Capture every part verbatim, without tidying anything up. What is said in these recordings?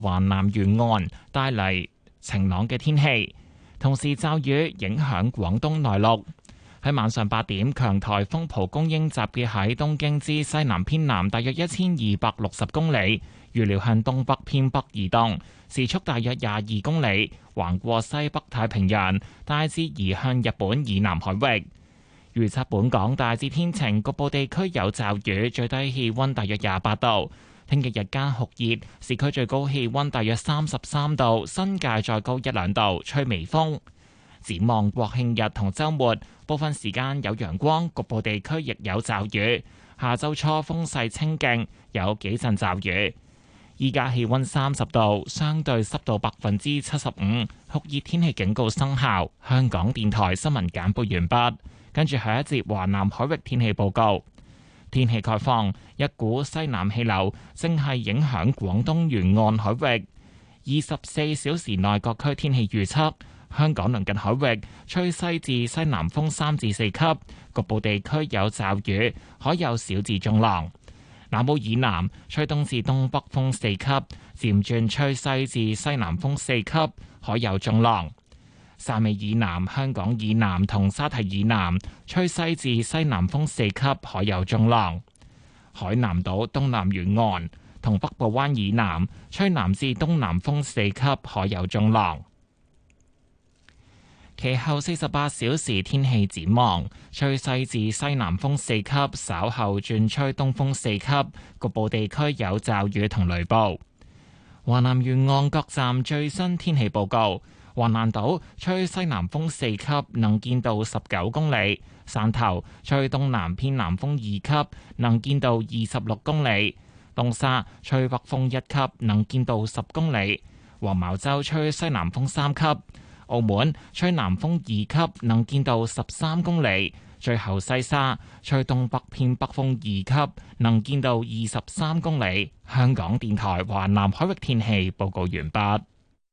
華南沿岸帶嚟晴朗嘅天氣，同時驟雨影響廣東內陸。喺晚上八點，強颱風蒲公英集結喺東京之西南偏南大約一千二百六十公里，預料向東北偏北移動，時速大約廿二公里，橫過西北太平洋，大致移向日本以南海域。預測本港大致天晴，局部地區有驟雨，最低氣溫大約廿八度。聽日日間酷熱，市區最高氣溫大約三十三度，新界再高一兩度，吹微風。展望國慶日同週末，部分時間有陽光，局部地區亦有驟雨。下週初風勢清勁，有幾陣驟雨。依家氣溫三十度，相對濕度百分之七十五，酷熱天氣警告生效。香港電台新聞簡報完畢，跟住下一節華南海域天氣報告。天氣概況，一股西南氣流正係影響廣東沿岸海域。二十四小時內各區天氣預測。香港鄰近海域吹西至西南風三至四級，局部地區有驟雨，海有小至中浪。南澳以南吹東至東北風四級，漸轉吹西至西南風四級，海有中浪。汕尾以南、香港以南同沙堤以南吹西至西南風四級，海有中浪。海南島東南沿岸同北部灣以南吹南至東南風四級，海有中浪。其後四十八小時天氣展望，吹西至西南風四級，稍後轉吹東風四級，局部地區有驟雨同雷暴。華南沿岸各站最新天氣報告：橫瀾島吹西南風四級，能見度十九公里；汕頭吹東南偏南風二級，能見度二十六公里；東沙吹北風一級，能見度十公里；黃茅洲吹西南風三級。澳門吹南風二級，能見度十三公里；最後西沙吹東北偏北風二級，能見度二十三公里。香港電台華南海域天氣報告完畢。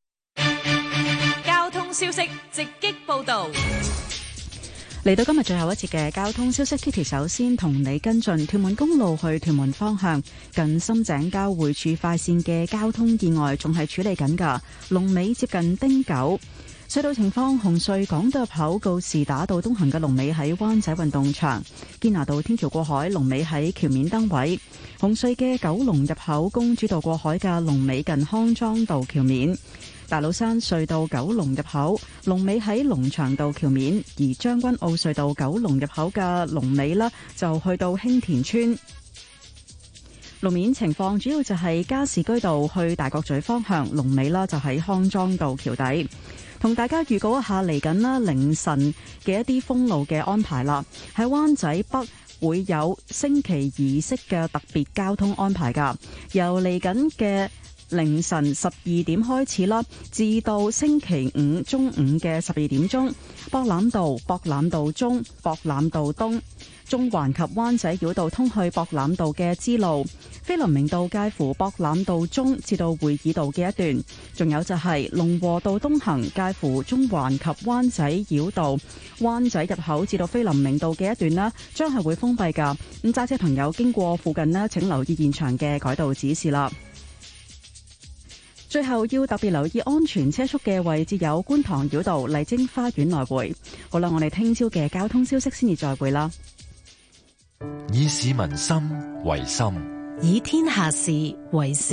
交通消息直擊報道。 嚟到今日最後一節嘅交通消息 ，Kitty 首先同你跟進屯門公路去屯門方向近深井交匯處快線嘅交通意外，仲係處理緊㗎，龍尾接近汀九。隧道情況：紅隧港島入口告士打道東行嘅龍尾喺灣仔運動場，堅拿道天橋過海龍尾喺橋面燈位；紅隧嘅九龍入口公主道過海嘅龍尾近康莊道橋面；大老山隧道九龍入口龍尾喺龍翔道橋面，而將軍澳隧道九龍入口嘅龍尾呢，就去到興田村。路面情況主要就係加士居道去大角咀方向龍尾啦，就喺康莊道橋底。同大家預告一下嚟緊啦，凌晨嘅一啲封路嘅安排啦。喺灣仔北會有升旗儀式嘅特別交通安排㗎，由嚟緊嘅凌晨十二點開始啦，至到星期五中午嘅十二點鐘，博覽道、博覽道中、博覽道東、中環及灣仔繞道通去博覽道嘅支路，菲林明道介乎博覽道中至到會議道嘅一段，仲有就係龍和道東行介乎中環及灣仔繞道灣仔入口至到菲林明道嘅一段呢，將係會封閉噶。咁揸車朋友經過附近呢，請留意現場嘅改道指示啦。最後要特別留意安全車速嘅位置有觀塘繞道麗晶花園來回。好啦，我哋聽朝嘅交通消息先至再會啦。 以市民心為心， 以天下事為事。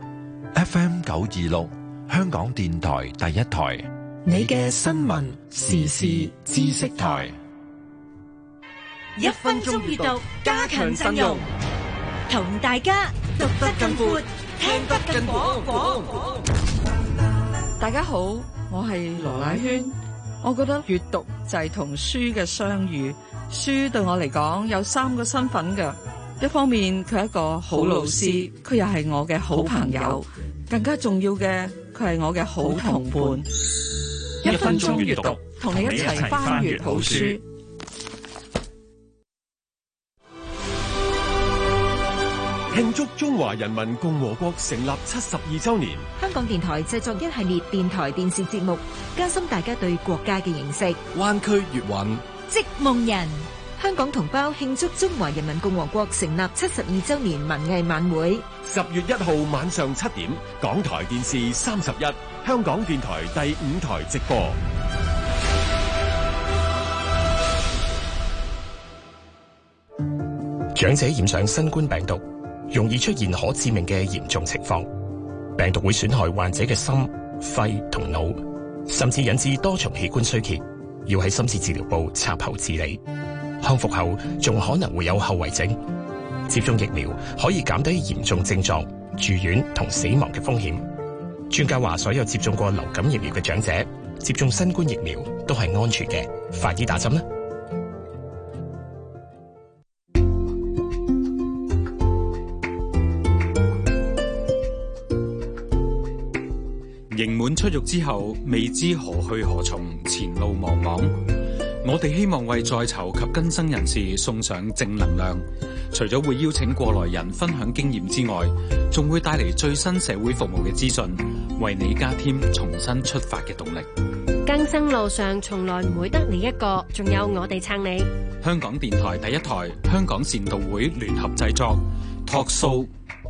F M 九二六，香港電台第一台， 你嘅新聞時事知識台，一分鐘閱讀，加強陣容，同大家讀得更闊，聽得更廣。 大家好，我係羅乃萱。我覺得閱讀就係同書嘅相遇。書對我嚟講有三個身份嘅，一方面佢係一個好老師，佢又係我嘅好朋友，更加重要嘅佢係我嘅好同伴。 一分鐘閱讀，同你一齊翻閱好書。 慶祝中華人民共和國成立七十二周年， 香港電台製作一系列電台電視節目，加深大家對國家嘅認識。 灣區粵韻、 織夢人、 香港同胞慶祝中華人民共和國成立七十二週年文藝晚會。 十月一號晚上七點，港台電視三十一，香港電台第五台直播。 長者染上新冠病毒，容易出現可致命嘅嚴重情況。病毒會損害患者嘅心、肺同腦，甚至引致多重器官衰竭，要喺深切治療部插喉治理。康復後仲可能會有後遺症。接種疫苗可以減低嚴重症狀、住院同死亡嘅風險。專家話，所有接種過流感疫苗嘅長者接種新冠疫苗都係安全嘅。快啲打針啦！ 刑滿出獄之後，未知何去何從，前路茫茫。我哋希望為在囚及更生人士送上正能量。除咗會邀請過來人分享經驗之外，仲會帶嚟最新社會服務嘅資訊，為你加添重新出發嘅動力。 更生路上從來唔會得你一個，仲有我哋撐你。 香港電台第一台，香港善導會聯合製作 Talk Show。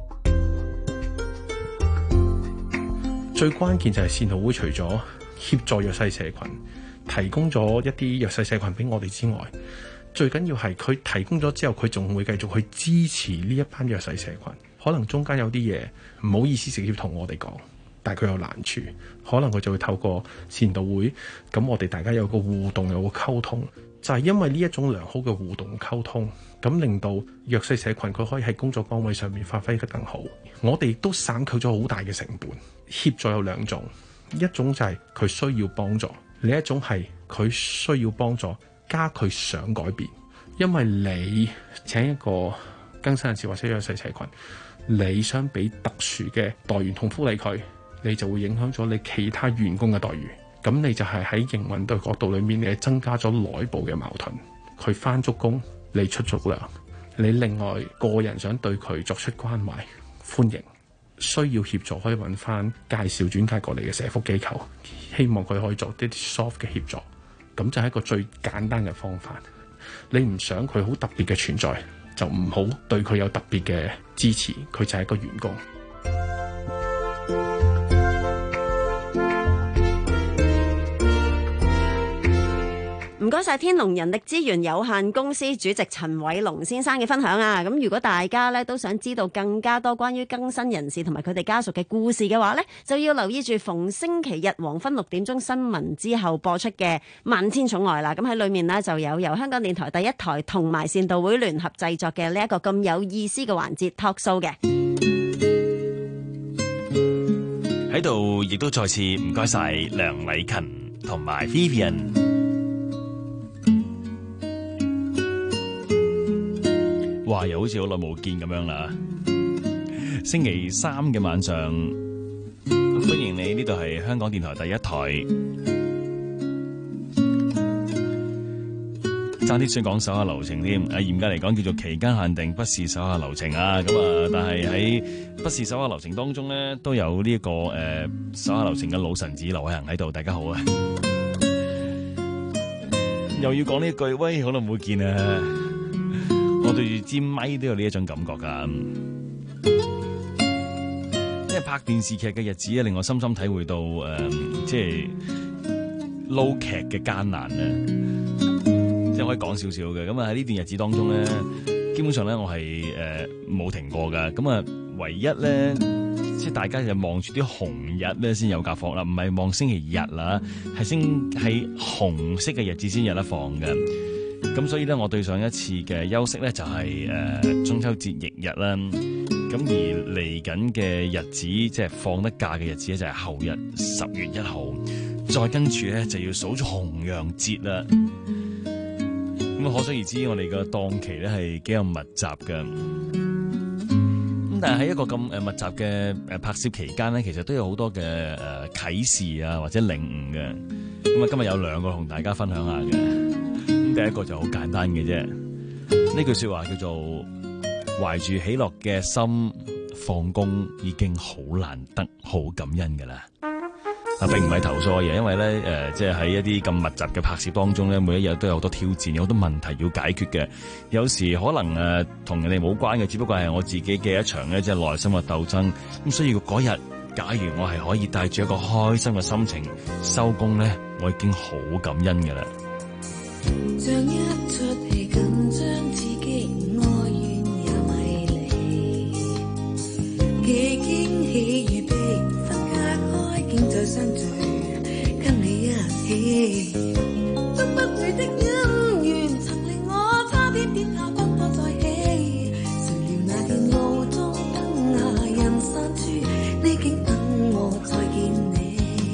最關鍵就係善導會除咗協助弱勢社群，提供咗一啲弱勢社群俾我哋之外，最緊要係佢提供咗之後，佢仲會繼續去支持呢一班弱勢社群。可能中間有啲嘢唔好意思直接同我哋講，但係佢有難處，可能佢就會透過善導會，咁我哋大家有個互動，有個溝通，就係因為呢一種良好嘅互動溝通，咁令到弱勢社群佢可以喺工作崗位上面發揮得更好。我哋亦都省卻咗好大嘅成本。協助有兩種，一種就係佢需要幫助，另一種係佢需要幫助加佢想改變。因為你請一個更生人士或者弱勢社群，你想俾特殊嘅待遇同福利佢，你就會影響咗你其他員工嘅待遇。咁你就係喺營運對角度裏面，你係增加咗內部嘅矛盾。佢返足工，你出足糧，你另外個人想對佢作出關懷歡迎，需要協助可以揾翻介紹轉介過嚟嘅社福機構，希望佢可以做啲 soft 嘅協助，咁就係一個最簡單嘅方法。你唔想佢好特別嘅存在，就唔好對佢有特別嘅支持，佢就係一個員工。 唔該晒天龍人力資源有限公司主席陳偉龍先生嘅分享啊！咁如果大家咧都想知道更加多關於更生人士同埋佢哋家屬嘅故事嘅話咧，就要留意住逢星期日黃昏六點鐘新聞之後播出嘅《萬千寵愛》啦。咁喺裏面呢，就有由香港電台第一台同埋善導會聯合製作嘅呢一個咁有意思嘅環節 Talk Show 嘅。 喺度亦都再次唔該晒梁禮勤同埋 Vivian。哇！又好似好耐冇見咁樣啦。星期三嘅晚上，歡迎你，呢度係香港電台第一台。爭啲想講手下留情添，啊嚴格嚟講叫做期間限定，不是手下留情啊。咁啊，但係喺不是手下留情當中咧，都有呢、這、一個誒、呃、手下留情嘅老臣子劉偉恒喺度。大家好啊！又要講呢一句，喂，好耐冇見啊！我對住支咪都有呢一種感覺噶，即係拍電視劇嘅日子咧，令我深深體會到誒、呃，即係撈劇嘅艱難啊！即係可以講少少嘅，咁啊喺呢段日子當中咧，基本上咧我係誒冇停過噶，咁啊唯一咧，即係大家就望住啲紅日咧先有假放啦，唔係望星期日啦，係星係紅色嘅日子先有得放嘅。咁所以咧，我對上一次嘅休息咧就係、是、誒、呃、中秋節翌日啦。咁而嚟緊嘅日子，即係放得假嘅日子咧，就係後日十月一號。再跟住咧就要數咗重陽節啦。咁可想而知，我哋嘅檔期咧係幾有密集嘅。咁但係喺一個咁誒密集嘅誒拍攝期間咧，其實都有好多嘅誒啟示啊，或者領悟嘅。咁啊，今日有兩個同大家分享下嘅。第一個就好簡單嘅啫，呢句說話叫做懷住喜樂嘅心放工已經好難得，好感恩噶啦。 啊，並唔係投訴嘅嘢，因為咧誒、呃，即係喺一啲咁密集嘅拍攝當中咧，每一日都有好多挑戰，有好多問題要解決嘅。有時可能誒同、呃、人哋冇關嘅，只不過係我自己嘅一場咧，即係內心嘅鬥爭。咁所以嗰日，假如我係可以帶住一個開心嘅心情收工咧，我已經好感恩㗎啦。 像一出戲緊張刺激，愛怨也迷離，幾驚喜與悲分隔開，竟再相聚，跟你一起，都不會的恩怨曾令我差點點下奔波在起，誰料那天路中燈下人散處，你竟等我再見你。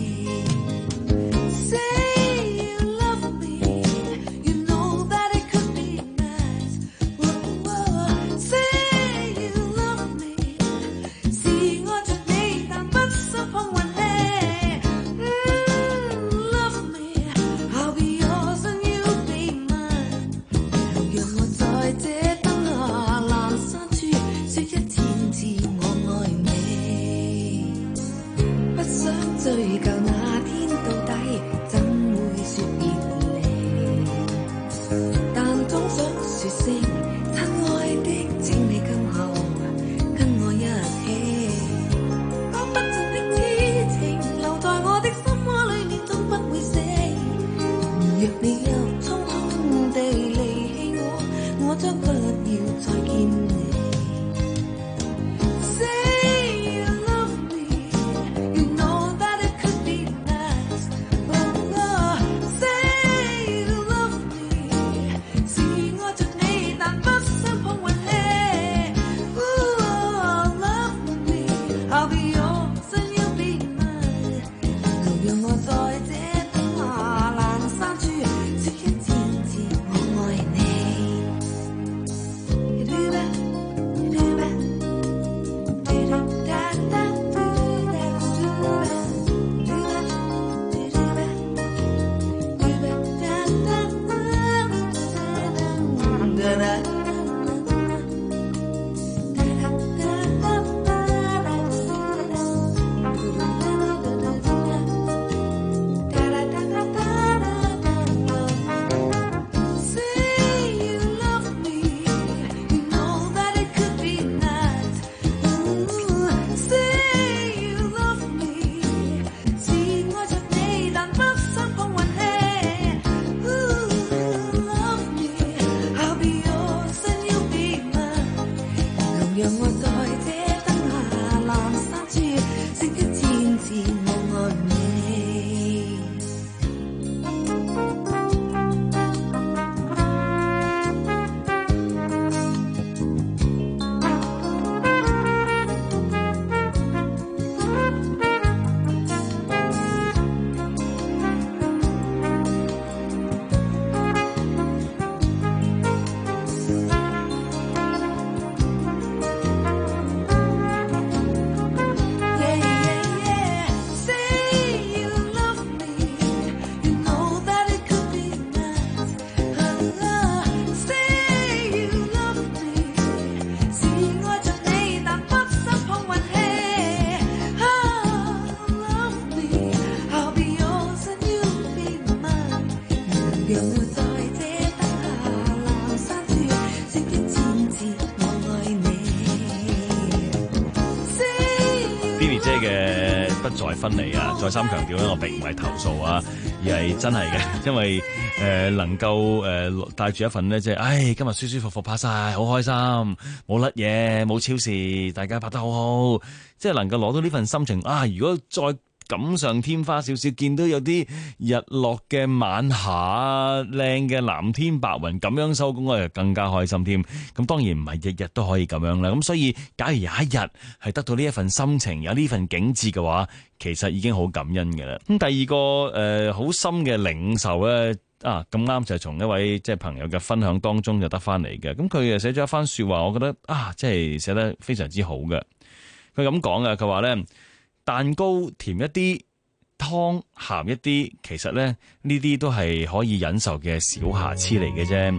再分離啊！再三強調咧，我並唔係投訴啊，而係真係嘅，因為誒、呃、能夠誒帶住一份咧，即係，唉，今日舒舒服服拍晒，好開心，冇甩嘢，冇超時，大家拍得好好，即係能夠攞到呢份心情啊！如果再錦上添花少少，見到有啲日落嘅晚霞，靚嘅藍天白雲，咁樣收工我就更加開心添。咁當然唔係日日都可以咁樣啦。咁所以假如有一日係得到呢一份心情，有呢份景致嘅話，其實已經好感恩嘅啦。咁第二個誒好、呃、深嘅領受咧，啊咁啱就係從一位即係朋友嘅分享當中就得翻嚟嘅。咁佢誒寫咗一番說話，我覺得啊，即係寫得非常之好嘅。佢咁講嘅，佢話咧，蛋糕甜一啲，湯鹹一啲，其實咧呢啲都係可以忍受嘅小瑕疵嚟嘅啫。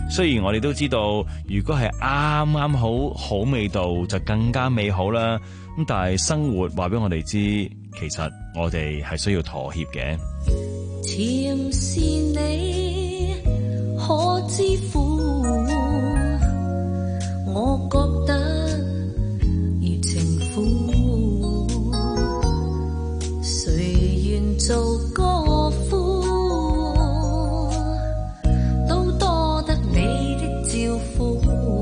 雖然我哋都知道，如果係啱啱好好味道就更加美好啦。咁但係生活話俾我哋知，其實我哋係需要妥協嘅。 甜是你可知苦，我覺得如情婦，誰願做歌夫，都多得你的照顧。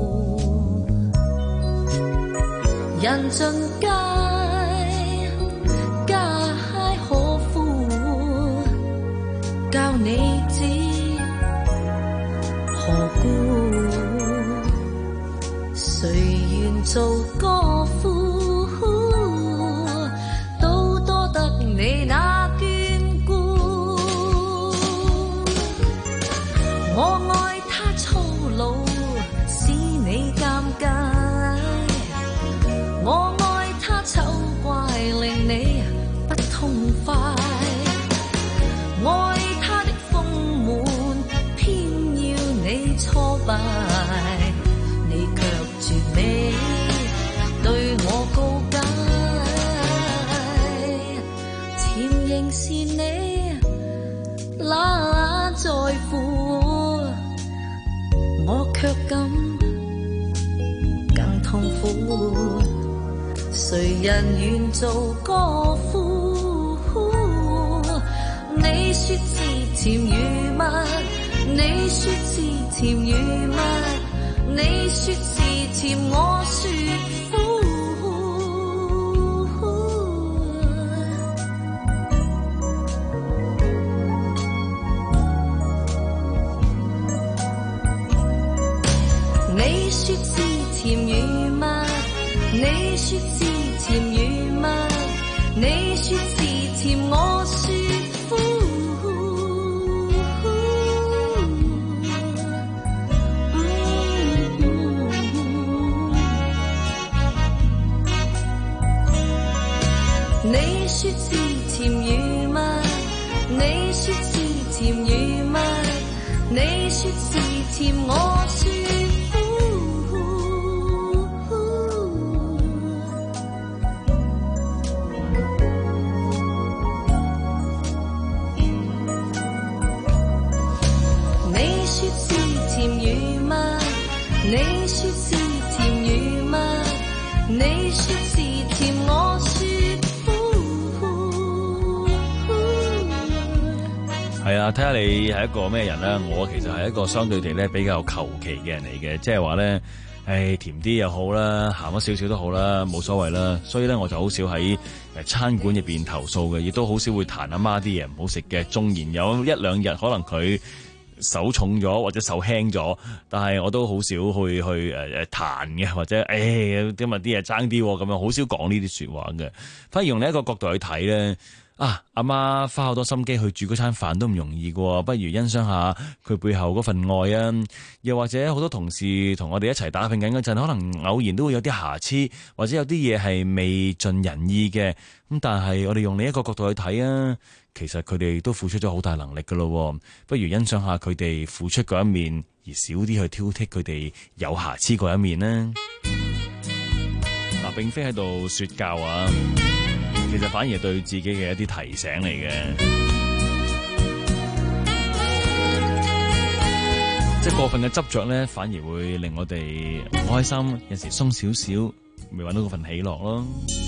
人盡皆皆可夫，教你知何故？誰願做歌夫，都多得你那眷顧。我愛他粗魯，使你尷尬。我愛他醜怪，令你不痛快。愛他的豐滿，偏要你挫敗。你卻絕美，對我告解。甜仍是你那在乎，我卻感更痛苦。誰人願做歌夫？你說是甜如蜜，你說是甜如蜜，你說是甜，我說苦。你說是甜如蜜，你說是甜如蜜，你說是甜，我說苦。你說是甜如蜜，你說是甜如蜜，你說是甜，我說你說是甜如蜜，你說是甜，我說苦。 係啊，睇下你係一個咩人啦。我其實係一個相對地咧比較求其嘅人嚟嘅，即係話咧，誒甜啲又好啦，鹹咗少少都好啦，冇所謂啦。所以咧我就好少喺誒餐館入邊投訴嘅，亦都好少會彈阿媽啲嘢唔好食嘅。縱然有一兩日可能佢手重咗或者手輕咗，但係我都好少去去誒誒彈嘅，或者誒今日啲嘢爭啲咁樣，好少講呢啲說話嘅。反而用另一個角度去睇咧，啊阿媽花好多心機去煮嗰餐飯都唔容易嘅，不如欣賞下佢背後嗰份愛啊！又或者好多同事同我哋一齊打拼緊嗰陣，可能偶然都會有啲瑕疵，或者有啲嘢係未盡人意嘅。咁但係我哋用另一個角度去睇啊，其實佢哋都付出咗好大能力噶咯，不如欣賞下佢哋付出嗰一面，而少啲去挑剔佢哋有瑕疵嗰一面呢。嗱、啊，並非喺度說教啊，其實反而係對自己嘅一啲提醒嚟嘅。即係過分嘅執着咧，反而會令我哋唔開心，有時鬆少少，未搵到嗰份喜樂咯。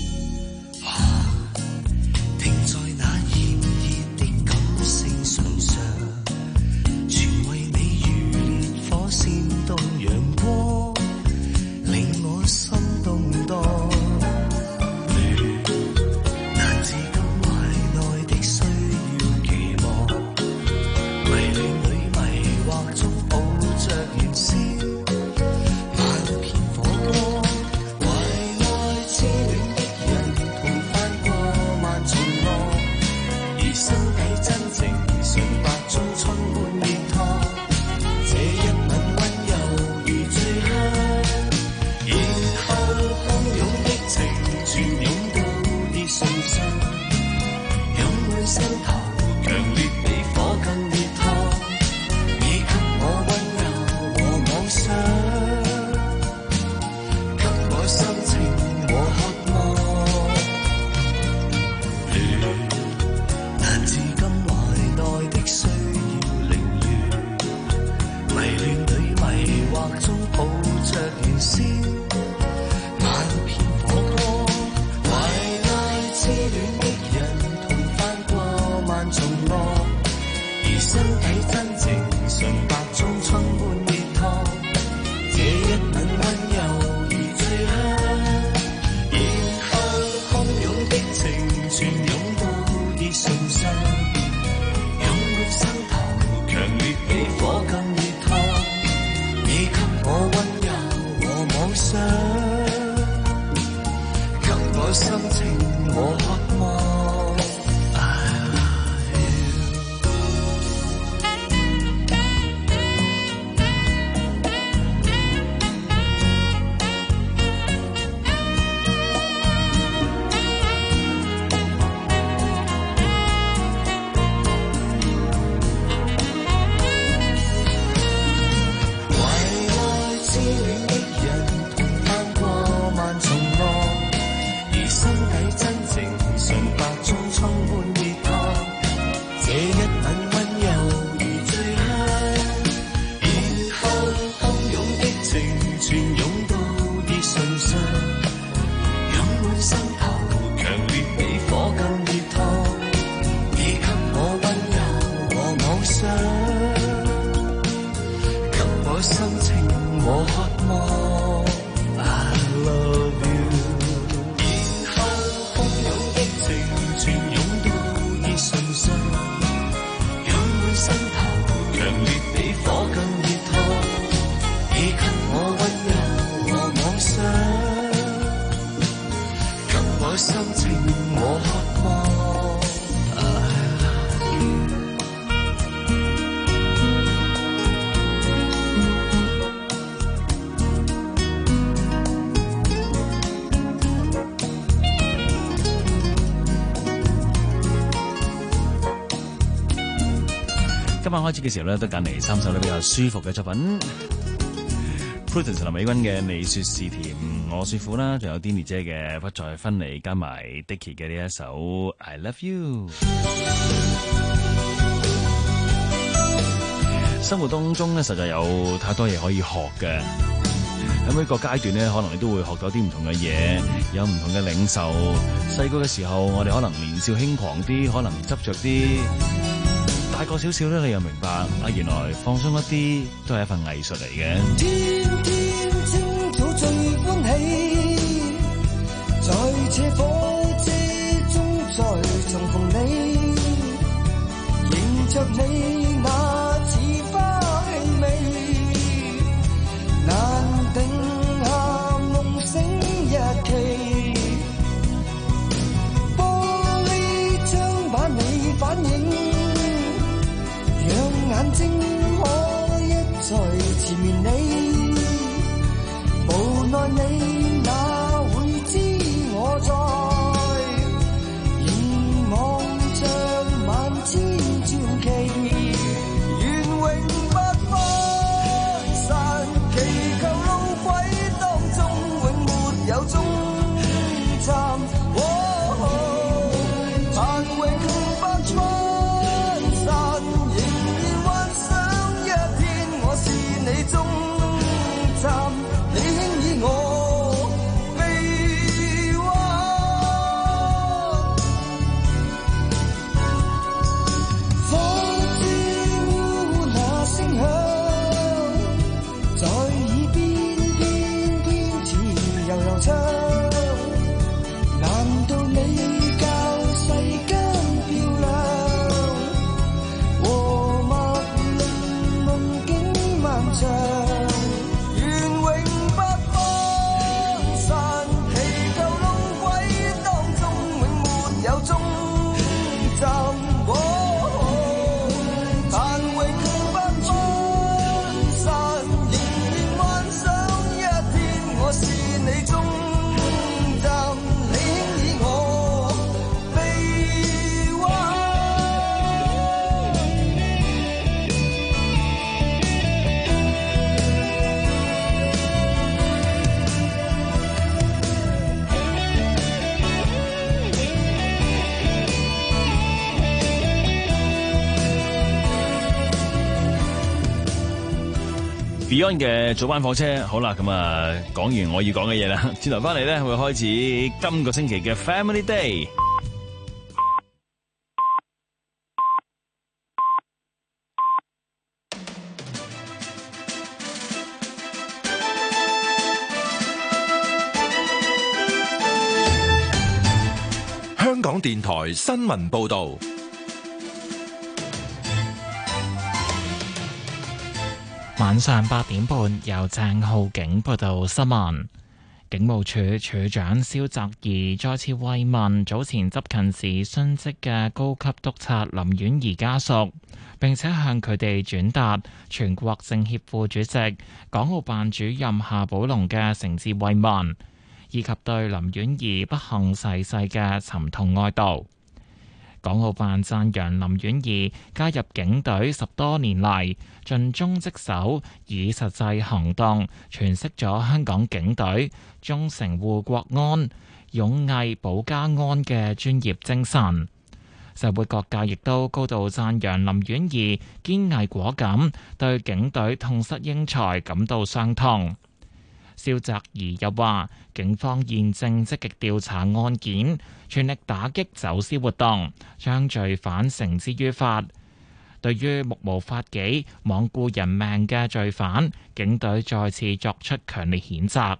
停在那炎熱的感性唇上，全為你如烈火煽動陽光，令我心動盪。難自禁懷內的需要期望，迷戀裏迷惑中抱着燃燒，萬片火光，懷內痴戀的人同翻過萬重浪，而身體真情純白中充滿熱燙，這一吻溫柔如醉香，然後洶湧的情全湧到跌碎傷，湧滿心頭強烈比火更熱燙，你給我溫柔和今晚開始嘅時候咧，都揀嚟三首咧比較舒服嘅作品。Prudence 林美君嘅《你說是甜，我說苦》啦，仲有 Denny 姐嘅《不再分離》，加埋 Dicky 嘅呢一首《I Love You》。生活當中咧，實在有太多嘢可以學嘅。喺每個階段咧，可能你都會學到啲唔同嘅嘢，有唔同嘅領受。細個嘅時候，我哋可能年少輕狂啲，可能執着啲。大個少少咧，你又明白啊，原來放鬆一啲都係一份藝術嚟嘅。 天天清早最歡喜，在這火車中再重逢你，迎着你那似花氣味，難定下夢醒一期，玻璃窗把你反映，讓眼睛可一再纏綿你，無奈你哪會知我在凝望着萬千傳奇，願永不分散，祈求路軌當中永沒有終站，但永不分散，你終站，你輕易我臂彎，火車那聲響在耳邊偏偏似悠悠唱，難道你較世間漂亮？和脈輪夢境漫長，願永不分散，祈求路軌當中永沒有終站，但永不分散，仍然幻想一天我是你終站，你輕易我臂彎。 Beyond 嘅早班火車，好啦，咁啊，講完我要講嘅嘢啦，轉頭翻嚟咧會開始今個星期嘅 Family Day。 香港電台新聞報導。 晚上八點半，由鄭浩景報道新聞。警務處處長蕭澤頤再次慰問早前執勤時殉職嘅高級督察林婉儀家屬，並且向佢哋轉達全國政協副主席、港澳辦主任夏寶龍嘅誠摯慰問，以及對林婉儀不幸逝世嘅沉痛哀悼。港澳辦讚揚林婉儀加入警隊十多年嚟，盡忠職守，以實際行動詮釋咗香港警隊忠誠護國安、勇毅保家安嘅專業精神。社會各界亦都高度讚揚林婉儀堅毅果敢，對警隊痛失英才感到傷痛。蕭澤頤又話，警方現正積極調查案件，全力打擊走私活動，將罪犯繩之於法。對於目無法紀、罔顧人命嘅罪犯，警隊再次作出強烈譴責。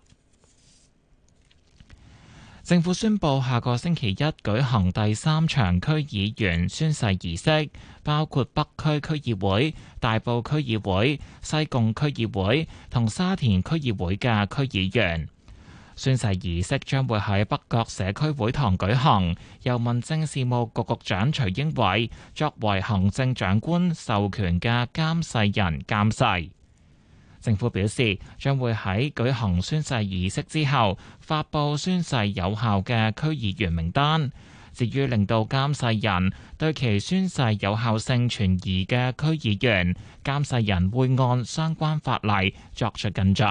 政府宣布下個星期一舉行第三場區議員宣誓儀式，包括北區區議會、大埔區議會、西貢區議會同沙田區議會嘅區議員。宣誓儀式將會喺北角社區會堂舉行，由民政事務局局長徐英偉作為行政長官授權嘅監誓人監誓。政府表示，將會喺舉行宣誓儀式之後，發佈宣誓有效嘅區議員名單。 至於令到監誓人對其宣誓有效性存疑嘅區議員，監誓人會按相關法例作出跟進。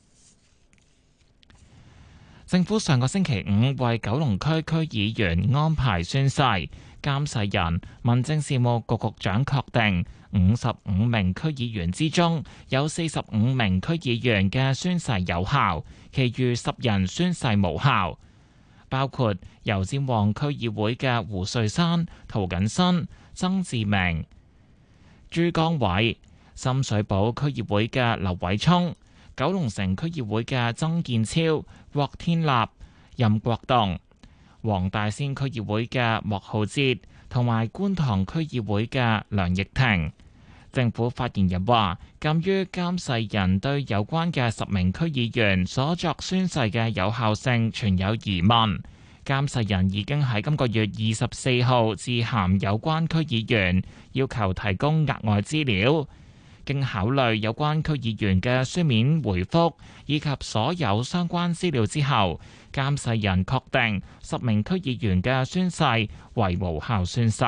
政府上個星期五為九龍區區議員安排宣誓，監誓人民政事務局局長確定五十五名區議員之中有四十五名區議員嘅宣誓有效，其餘十人宣誓無效，包括油尖旺區議會嘅胡瑞山、涂謹申、曾志明、朱江偉、深水埗區議會嘅劉偉聰、九龍城區議會嘅曾建超、郭天立、任國棟、黃大仙區議會嘅莫浩哲同埋觀塘區議會嘅梁奕婷。政府發言人話，鑑於監誓人對有關嘅十名區議員所作宣誓嘅有效性存有疑問，監誓人已經喺今個月二十四號致函有關區議員，要求提供額外資料。經考慮有關區議員嘅書面回覆以及所有相關資料之後，監誓人確定十名區議員嘅宣誓為無效宣誓。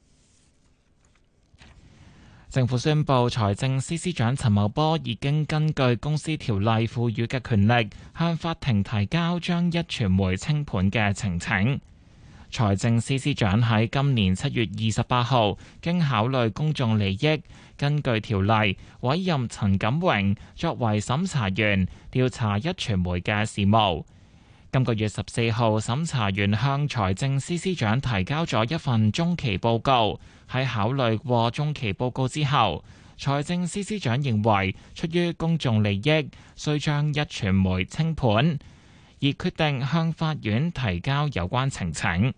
政府宣布，財政司司長陳茂波已經根據公司條例賦予嘅權力，向法庭提交將壹傳媒清盤嘅呈請。財政司司長喺今年七月二十八號，經考慮公眾利益，根據條例委任陳錦榮作為審查員，調查壹傳媒嘅事務。今個月十四號，審查員向財政司司長提交咗一份中期報告。喺考慮過中期報告之後，財政司司長認為出於公眾利益，需將壹傳媒清盤，而決定向法院提交有關呈請。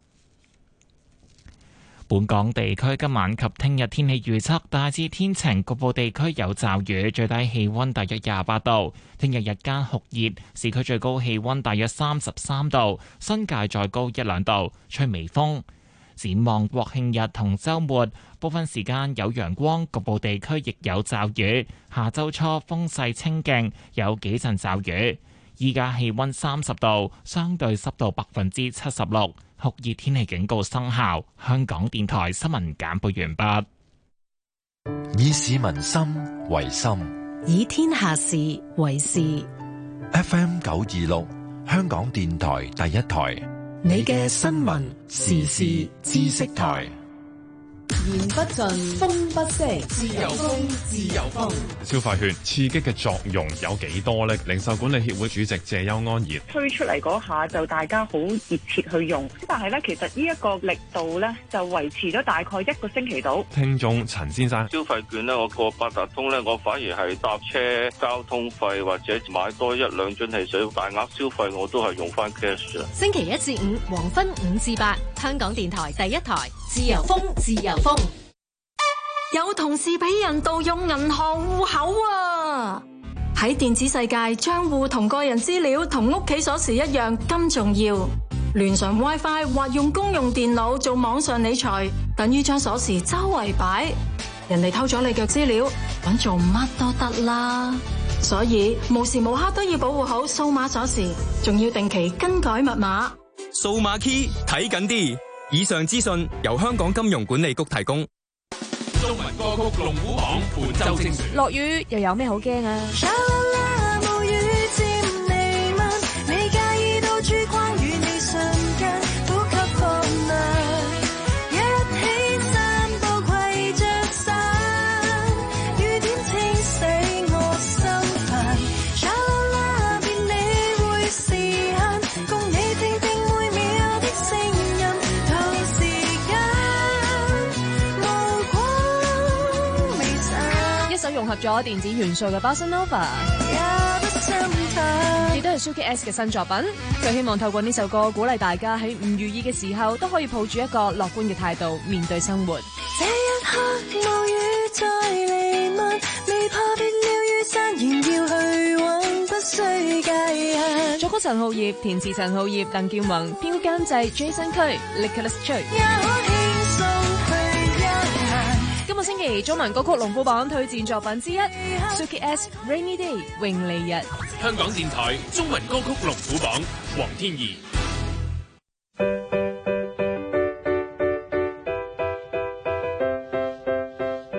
本港地區今晚及聽日天氣預測大致天晴，局部地區有驟雨，最低氣溫大約廿八度。聽日日間酷熱，市區最高氣溫大約三十三度，新界再高一兩度，吹微風。展望國慶日同週末，部分時間有陽光，局部地區亦有驟雨。下週初風勢清勁，有幾陣驟雨。依家氣溫三十度，相對濕度百分之七十六，酷熱天氣警告生效。香港電台新聞簡報完畢。 以市民心為心， 以天下事為事。 F M 九二六，香港電台第一台。 你嘅新聞時事知識台， 言不盡，風不息，自由風，自由風。 消費券刺激嘅作用有幾多呢？零售管理協會主席謝邱安儀推出嚟嗰下就大家好熱切去用，但係咧其實呢一個力度咧就維持咗大概一個星期到。 聽眾陳先生， 消費券咧，我過八達通咧，我反而係搭車交通費或者買多一兩樽汽水，大額消費我都係用翻 cash 啊。 星期一至五黃昏五至八，香港電台第一台，自由風，自由風。 有同事俾人盜用銀行戶口啊！喺電子世界，賬戶同個人資料同屋企鎖匙一樣咁重要。連上 WiFi 或用公用電腦做網上理財，等於將鎖匙周圍擺，人哋偷咗你嘅資料，搵做乜都得啦。所以無時無刻都要保護好數碼鎖匙，仲要定期更改密碼。 數碼 key 睇緊啲。以上資訊由香港金融管理局提供。 中文歌曲龍虎榜本周精選。 落雨又有咩好驚啊？融合咗電子元素嘅 Bossa Nova， 亦都係 Suki S 嘅新作品。佢希望透過呢首歌鼓勵大家喺唔如意嘅時候都可以抱住一個樂觀嘅態度面對生活。 這一刻無語再離問，未怕別了雨傘，仍要去揾，不需界限。 作曲陳浩業，填詞陳浩業、鄧健泓，編監製 Jason Kui、Nicholas Choi。今個星期中文歌曲龍虎榜推薦作品之一 Suki S Rainy Day 永利日。 香港電台中文歌曲龍虎榜黃天怡。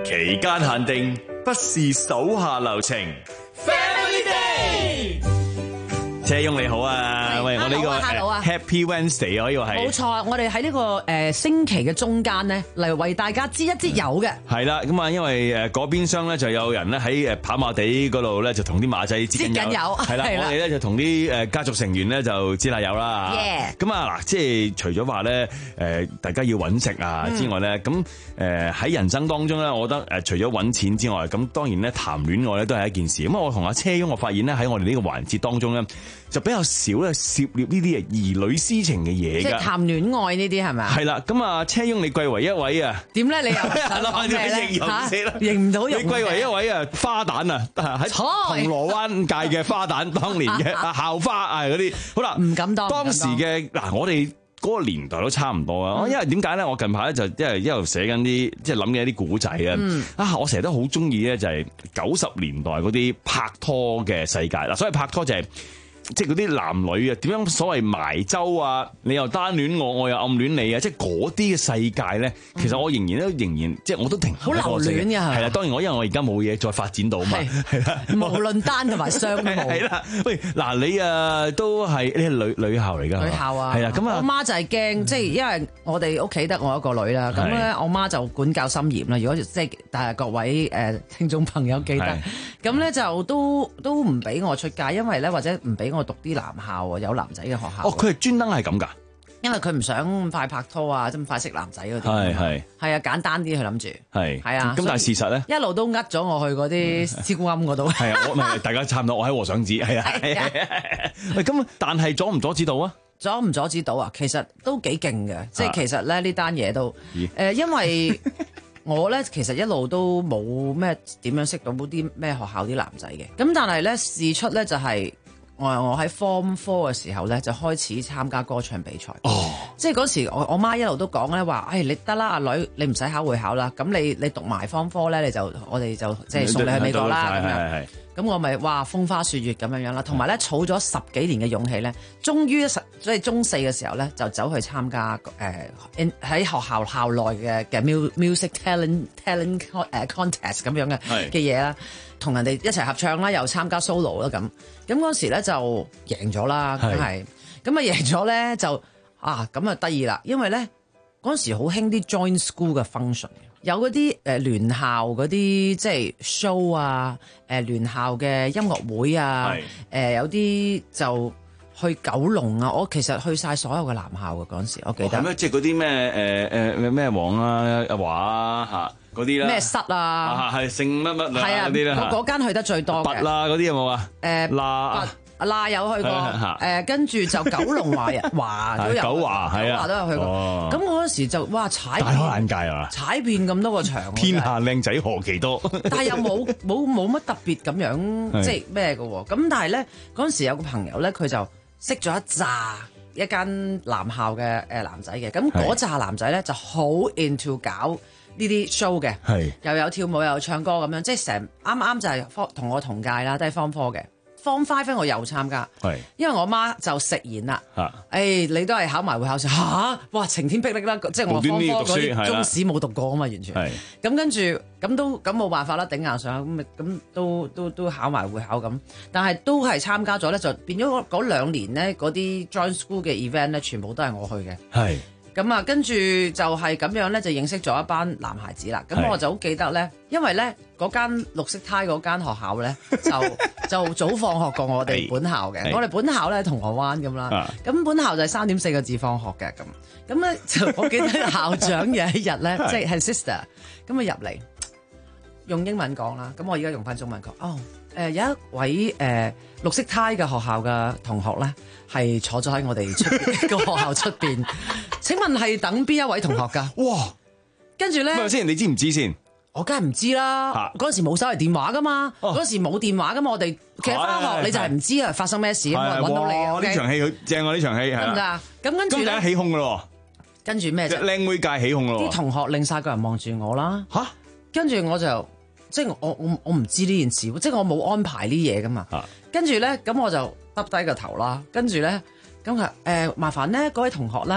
期間限定，不是手下留情。 Family Day。 車翁你好啊，喂，我呢個 Hello 啊 Happy Wednesday 可以話係。 冇錯，我哋喺呢個誒星期嘅中間咧，嚟為大家擠一擠油嘅。 係啦，咁啊，因為誒嗰邊廂咧就有人咧喺誒跑馬地嗰度咧就同啲馬仔擠緊油。擠緊油係啦，我哋咧就同啲誒家族成員咧就擠下油啦。咁啊嗱，即係除咗話咧誒大家要揾食啊之外咧，咁誒喺人生當中咧，我覺得誒除咗揾錢之外，咁當然咧談戀愛咧都係一件事。咁啊，我同阿車翁我發現咧喺我哋呢個環節當中咧，就比較少咧涉獵呢啲嘅兒女私情嘅嘢㗎。 即係談戀愛呢啲係咪啊？ 係啦，咁啊，車翁你貴為一位啊， 點咧？你又想講咩咧？嚇，認唔到， 你貴為一位啊花旦啊，喺銅鑼灣界嘅花旦，當年嘅啊校花啊嗰啲，好啦， 唔敢當。 當時嘅嗱，我哋嗰個年代都差唔多啊。因為點解咧？我近排咧就因為一路寫緊啲即係諗緊啲古仔啊。啊，我成日都好中意咧，就係九十年代嗰啲拍拖嘅世界嗱。所謂拍拖就係。即係嗰啲男女啊，點樣所謂埋舟啊？你又單戀我，我又暗戀你啊！即係嗰啲嘅世界咧，其實我仍然都仍然即係我都停好留戀嘅係係啦。當然我因為我而家冇嘢再發展到嘛，係啦。 無論單同埋雙都冇。 係啦，喂，嗱你啊都係你係女女校嚟㗎， 女校啊， 係啦。咁啊， 我媽就係驚，即係因為我哋屋企得我一個女啦，咁咧我媽就管教森嚴啦。如果即係但係各位誒聽眾朋友記得，咁咧就都都唔俾我出街，因為咧或者唔俾我讀啲男校啊，有男仔嘅學校。 哦，佢係專登係咁㗎。 因為佢唔想咁快拍拖啊，咁快識男仔嗰啲。係係係啊，簡單啲佢諗住。係係啊。咁但係事實咧，一路都呃咗我去嗰啲師姑庵嗰度。係啊，我咪大家差唔多，我喺和尚寺係啊。喂，咁但係阻唔阻止到啊？ 阻唔阻止到啊？其實都幾勁嘅，即係其實咧呢單嘢都誒，因為我咧其實一路都冇咩點樣識到啲咩學校啲男仔嘅，咁但係咧事出咧就係。我我喺 Form Four 嘅時候咧，就開始參加歌唱比賽。哦，即係嗰時我我媽一路都講咧話，誒你得啦，阿女你唔使考會考啦，咁你你讀埋 Form Four 咧，你就我哋就即係送你去美國啦咁樣。咁我咪哇風花雪月咁樣樣啦，同埋咧儲咗十幾年嘅勇氣咧，終於十即係中四嘅時候咧，就走去參加誒喺學校校內嘅嘅 music talent talent 誒 contest 咁樣嘅嘅嘢啦。同人哋一齊合唱啦，又參加 solo 啦咁，咁嗰時咧就贏咗啦，梗係，咁啊贏咗咧就啊咁啊得意啦，因為咧嗰時好興啲 joint school 嘅 function， 有嗰啲誒聯校嗰啲即係 show 啊，誒聯校嘅音樂會啊，誒有啲就去九龍啊，我其實去晒所有嘅男校嘅嗰陣時，我記得。 係咩？即係嗰啲咩誒誒咩王啊、阿華啊嚇。嗰啲啦，咩室啊， 係姓乜乜啊嗰啲啦， 嗰間去得最多嘅。 拔啦嗰啲有冇啊？誒，嗱， 嗱有去過，誒跟住就九龍華人華都有， 九華係啊， 都有去過。咁我嗰時就哇踩大開眼界啊！ 踩遍咁多個場， 天下靚仔何其多。 但係又冇冇冇乜特別咁樣，即係咩嘅喎？咁但係咧嗰陣時有個朋友咧，佢就識咗一紮一間男校嘅誒男仔嘅，咁嗰紮男仔咧就好 into 搞呢啲 show 嘅，又有跳舞又有唱歌咁樣，即係成啱啱就係同我同屆啦，都係 Form Four 嘅。Form Five 我又參加，因為我媽就食言啦。誒、哎，你都係考埋會考試嚇？哇，晴天霹靂啦！即係我 Form Four 嗰啲中史冇讀過啊嘛，完全。咁跟住咁都咁冇辦法啦，頂硬上咁咁都都都考埋會考咁，但係都係參加咗咧，就變咗嗰兩年咧，嗰啲 joint school 嘅 event 咧，全部都係我去嘅。係。咁啊，跟住就係咁樣咧，就認識咗一班男孩子啦。咁我就好記得咧，因為咧嗰間綠色呔嗰間學校咧，就就早放學過我哋本校嘅。我哋本校咧，銅鑼灣咁啦。咁本校就係三點四個字放學嘅咁。咁咧就我記得校長有一日咧，即係係 sister 咁啊入嚟，用英文講啦。咁我而家用翻中文講。哦，誒、呃、有一位誒、呃、綠色呔嘅學校嘅同學咧，係坐咗喺我哋出邊個學校出邊。請問係等邊一位同學㗎？哇！跟住咧， 咪先，你知唔知先？ 我梗係唔知啦。嗰陣、啊、時冇手提電話㗎嘛，嗰、哦、時冇電話㗎嘛。我哋其實返學你就係唔知啊發生咩事，冇人揾到你啊。 呢、okay? 場戲正啊！呢場戲係得唔得？咁跟住咧， 咁起哄㗎咯。 跟住咩啫？ 靚妹界起哄咯。 啲同學擰晒個人望住我啦。嚇！跟住我就即係我我我唔知呢件事，即係我冇安排呢嘢㗎嘛。跟住咧，咁我就耷低個頭啦。跟住咧。咁啊誒，麻煩咧嗰位同學啦，誒、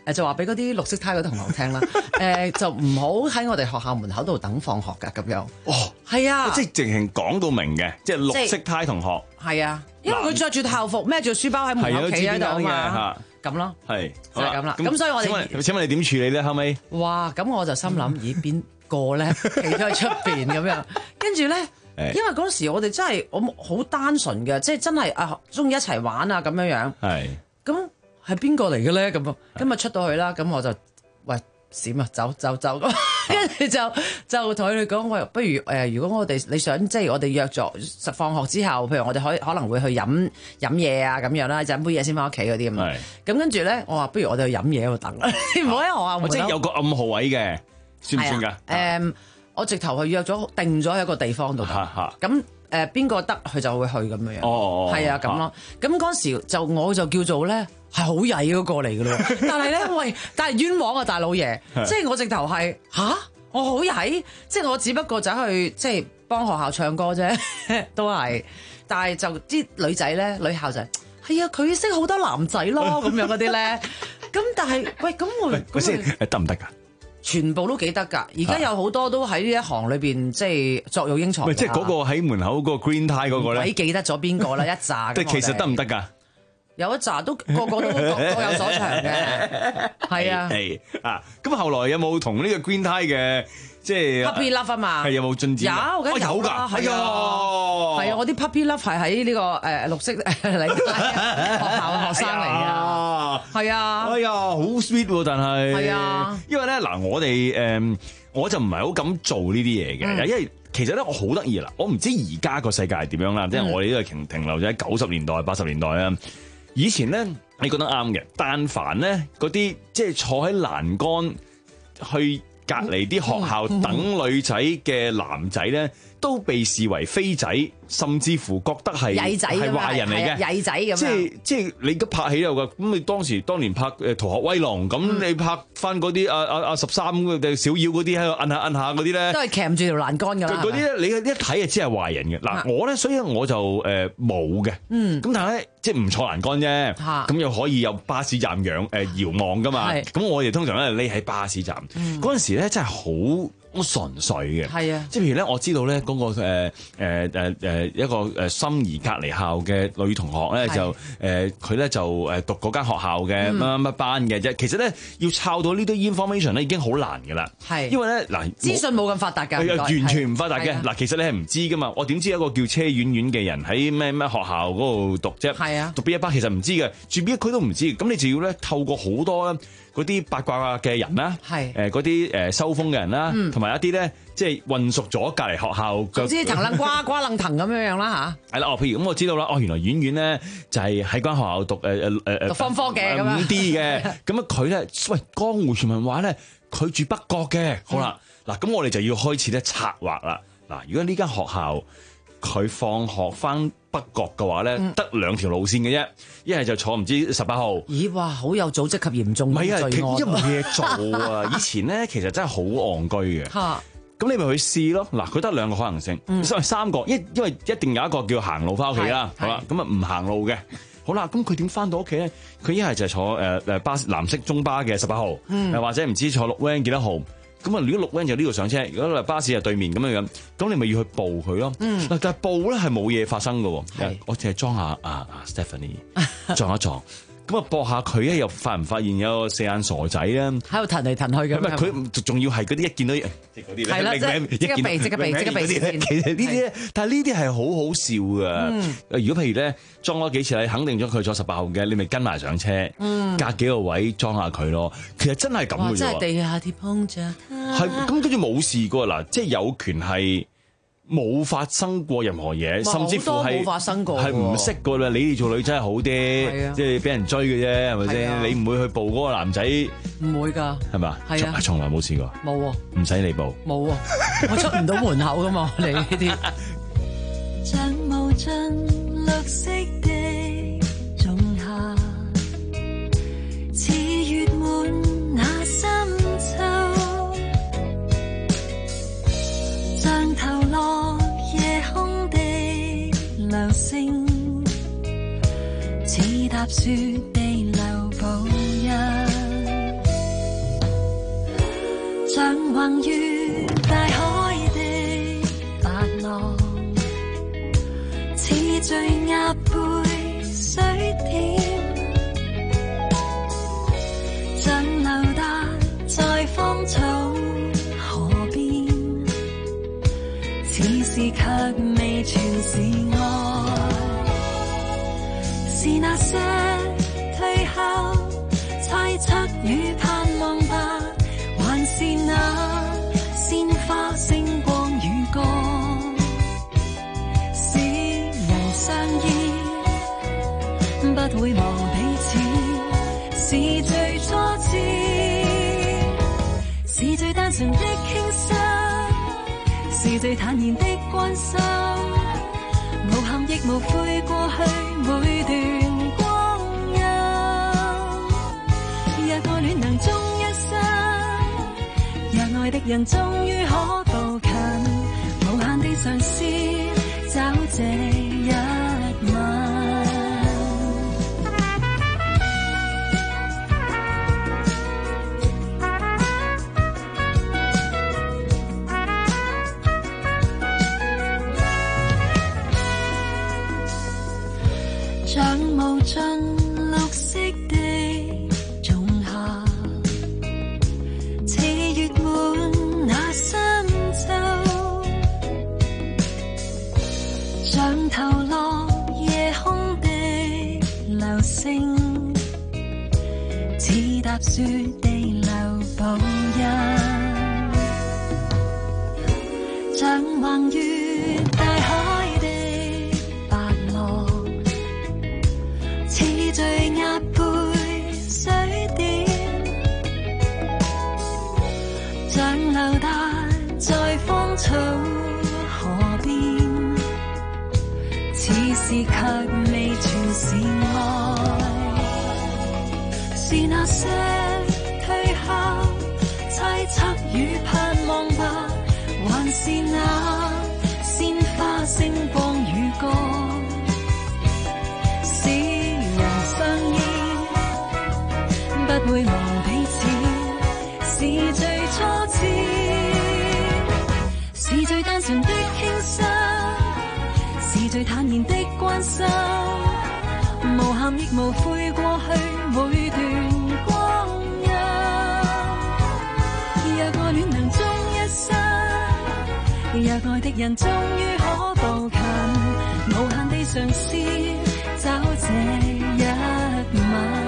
誒就話俾嗰啲綠色呔嗰啲同學聽啦，誒就唔好喺我哋學校門口度等放學㗎咁樣。 哦， 係啊， 即係直情講到明嘅，即係綠色呔同學。 係啊，因為佢着住校服，孭住書包喺門口企喺度啊嘛。咁咯， 係就係咁啦。咁所以我哋請問請問你點處理咧？後尾哇，咁我就心諗，咦邊個咧企咗喺出邊咁樣？跟住咧。因為嗰時我哋真係我好單純嘅，即係真係啊，中意一齊玩啊咁樣樣。係。咁係邊個嚟嘅咧？咁今日出到去啦，咁我就喂閃啊，走走走咁，跟住就就同佢哋講，喂，不如誒、呃，如果我哋你想即係我哋約咗實放學之後，譬如我哋可可能會去飲飲嘢啊咁樣啦，飲杯嘢先翻屋企嗰啲咁。係。咁跟住咧，我話不如我哋去飲嘢喺度等，唔好喺學校門口。即係有個暗號位嘅，算唔算㗎？ 誒。我直頭係約咗定咗喺一個地方度，咁誒邊個得佢就會去咁樣樣， 哦， 係啊咁咯。咁嗰時就我就叫做咧係好曳嗰個嚟嘅咯，但係咧喂，但係冤枉啊大老爺，即係我直頭係吓我好曳，即係我只不過走去即係幫學校唱歌啫，都係，但係就啲女仔咧女校就係係啊佢識好多男仔咯咁樣嗰啲咧，咁但係喂咁我喂先得唔得㗎？ 全部都幾得㗎，而家有好多都喺呢一行裏邊，即係作育英才。 即係嗰個喺門口嗰個 green tie 嗰個咧， 鬼記得咗邊個啦？一紮。 即係其實得唔得㗎？ 有一紮都個個都各有所長嘅，係啊。 係啊，咁後來有冇同呢個 green tie 嘅即係 puppy love 啊嘛？ 係有冇進展？ 有，梗係有㗎，係啊，係啊，我啲 puppy love 係喺呢個誒綠色理解學校嘅學生嚟㗎。係啊， 哎呀，好 sweet 喎！但係， 係啊， 因為咧嗱，我哋誒，我就唔係好敢做呢啲嘢嘅，嗯、因為其實咧我好得意啦，我唔知而家個世界係點樣啦，即係、嗯、我哋都係停停留咗喺九十年代、八十年代啊。以前咧，你覺得啱嘅，但凡咧嗰啲即係坐喺欄杆去隔離啲學校等女仔嘅男仔咧，都被視為飛仔，甚至乎覺得係曳仔係壞人嚟嘅， 曳仔咁。 即係即係你都拍戲有㗎，咁你當時當年拍誒《逃學威龍》，咁、嗯、你拍翻嗰啲阿阿阿十三嘅小妖嗰啲喺度摁下摁下嗰啲咧， 都係鉗住條欄杆㗎啦。 嗰啲咧，你一睇就知係壞人嘅。嗱、嗯，我咧，所以我就誒冇嘅。嗯。咁但係咧，即係唔坐欄杆啫。咁、嗯、又可以有巴士站仰誒遙望㗎嘛。咁我哋通常咧匿喺巴士站。嗰陣、嗯、時咧真係好。好純粹嘅，係啊！即係譬如咧，我知道咧嗰個誒誒誒誒一個誒心儀隔離校嘅女同學咧，就誒佢咧就誒讀嗰間學校嘅乜乜乜班嘅啫。其實咧要抄到呢啲 information 咧已經好難㗎啦。係，因為咧嗱資訊冇咁發達㗎，完全唔發達嘅。嗱，其實你係唔知㗎嘛。我點知一個叫車婉婉嘅人喺咩咩學校嗰度讀啫？係啊，讀邊一班其實唔知嘅，住邊一區都唔知。咁你就要咧透過好多咧嗰啲八卦嘅人啦，係誒嗰啲誒收風嘅人啦，同埋一啲咧，即係混熟咗隔離學校，總之藤楞瓜瓜楞藤咁樣樣啦嚇。係啦，哦，譬如咁我知道啦，哦，原來婉婉咧就係喺間學校讀誒誒誒讀方科嘅咁樣五 D 嘅，咁啊佢咧，喂，江湖傳聞話咧佢住北角嘅，好啦，嗱咁我哋就要開始咧策劃啦。嗱，如果呢間學校佢放學翻北角嘅話咧，得兩條路線嘅啫，一係就坐唔知十八號。咦，哇，好有組織及嚴重罪案。唔係啊，因為冇嘢做啊。以前咧其實真係好戇居嘅。嚇，咁你咪去試咯。嗱，佢得兩個可能性，所以三個，因因為一定有一個叫行路翻屋企啦。好啦，咁啊唔行路嘅。好啦，咁佢點翻到屋企咧？佢一係就坐誒誒巴士藍色中巴嘅十八號，又或者唔知坐綠 van 幾多號。咁啊，如果綠 van 就呢度上車，如果巴士就對面咁樣樣，咁你咪要去報佢咯。嗯，但係報咧係冇嘢發生㗎喎，我淨係裝下啊啊 Stephanie 撞一撞。咁啊，搏下佢咧，又發唔發現有個四眼傻仔咧喺度騰嚟騰去咁。唔係佢仲要係嗰啲一見到即係嗰啲咧，係啦，即刻避，即刻避，即刻避。其實呢啲咧，但係呢啲係好好笑噶。嗯、如果譬如咧裝咗幾次，你肯定咗佢坐十八號嘅，你咪跟埋上車，嗯、隔幾個位裝下佢咯。其實真係咁嘅啫。真係地下鐵碰着係咁，跟住冇事過嗱，即係有權係。冇發生過任何嘢，甚至乎係冇發生過，係唔識過啦。你哋做女仔係好啲，即係俾人追嘅啫，係咪先？你唔會去報嗰個男仔，唔會㗎，係咪？係啊，從來冇試過，冇喎，唔使你報，冇喎，我出唔到門口㗎嘛，你呢啲。像無盡綠色的仲夏，似月滿那深秋。像投落夜空的流星，似踏雪地流步日像橫越大海的白浪，似醉鴨背水點，像流達在芳草河邊，此時卻未全是愛，是那些退後猜測與盼望吧，還是那鮮花星光與光，使人相依不會忘彼此，是最初知，是最單純的傾心，是最坦然的關心，無憾亦無悔過去每段光陰，若愛戀能終一生，若愛的人終於可步近，無限地嘗試找這一吻。像無盡綠色的仲夏，似月滿那深秋，像投落夜空的流星，似踏雪地留步印，像橫越大海的白浪，似醉鴨背水點，像流達在芳草河邊，此時卻未全是愛，是那些退後猜測與盼望吧，還是那鮮花星光與光，不會忘彼此，是最初知，是最單純的傾心，是最坦然的關心，無憾亦無悔過去每段光陰，若愛戀能終一生，若愛的人終於可步近，無限地嘗試找這一吻。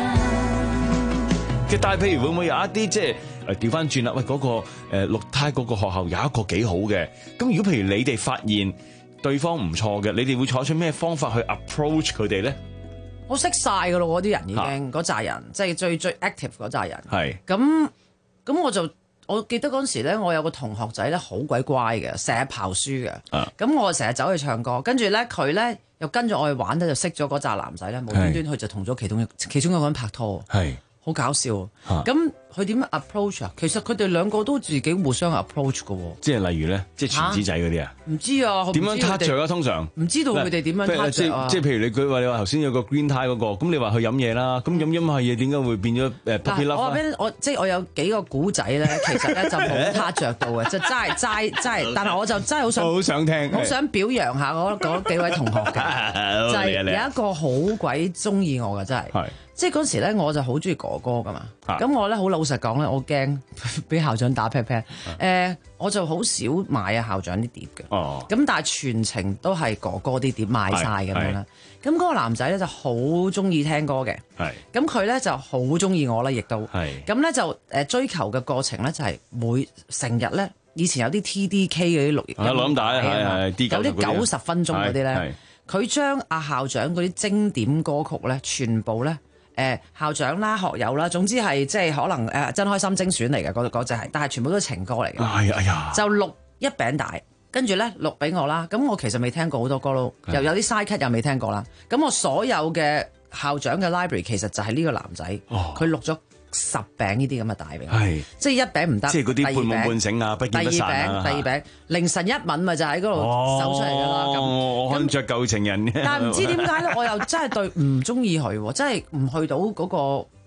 但係譬如會唔會有一啲即係誒調翻轉啦？喂，嗰、那個誒、呃、綠胎嗰個學校有一個幾好嘅，咁如果譬如你哋發現對方唔錯嘅，你哋會採取咩方法去 approach 佢哋咧？ 我識晒噶咯，嗰啲人已經嗰扎人，即係最最 active 嗰扎人。係咁咁，我就我記得嗰陣時咧，我有個同學仔咧好鬼乖嘅，成日刨書嘅。咁、啊、我成日走去唱歌，跟住咧佢咧又跟住我去玩咧，就識咗嗰扎男仔咧，無端端佢就同咗其中其中一個人拍拖。係。好搞笑，咁佢點樣 approach 啊？其實佢哋兩個都自己互相 approach 嘅喎。即係例如咧，即係傳紙仔嗰啲啊？唔知啊，點樣 touch 著啊？通常唔知道佢哋點樣 touch 著啊？即係譬如你佢話你話頭先有個 green tie 嗰個，咁你話去飲嘢啦，咁飲飲下嘢點解會變咗誒 puppy love 我俾我即係我有幾個古仔咧，其實咧就冇 touch 著到嘅，就齋齋齋，但係我就真係好想好想聽， 好想表揚下嗰嗰幾位同學嘅，就係有一個好鬼中意我嘅，真係。即係嗰時咧，我就好中意哥哥噶嘛。咁、啊、我咧好老實講咧，我驚俾校長打 pat pat。誒、呃，我就好少買啊校長啲碟嘅。哦。咁但係全程都係哥哥啲碟賣晒咁樣啦。咁嗰個男仔咧就好中意聽歌嘅。係。咁佢咧就好中意我啦，亦都。係。咁咧就誒追求嘅過程咧就係每成日咧，以前有啲 T D K 嗰啲錄音帶，錄音帶係係有啲九十分鐘嗰啲咧，佢將阿校長嗰啲經典歌曲咧，全部咧。誒校長啦、學友啦，總之係即係可能誒真開心精選嚟嘅嗰嗰隻係，但係全部都係情歌嚟嘅。哎呀，就錄一餅帶，跟住咧錄俾我啦。咁我其實未聽過好多歌咯，又有啲 side cut 又未聽過啦。咁我所有嘅校長嘅 library 其實就係呢個男仔，佢、哦、錄咗十餅呢啲咁嘅帶俾我，即係一餅唔得，即係嗰啲半夢半醒啊，不見不散啊。第二餅，第二餅凌晨一吻咪就喺嗰度搜出嚟㗎啦。咁我看着舊情人嘅， 但係唔知點解咧，我又真係對唔中意佢喎，真係唔去到嗰個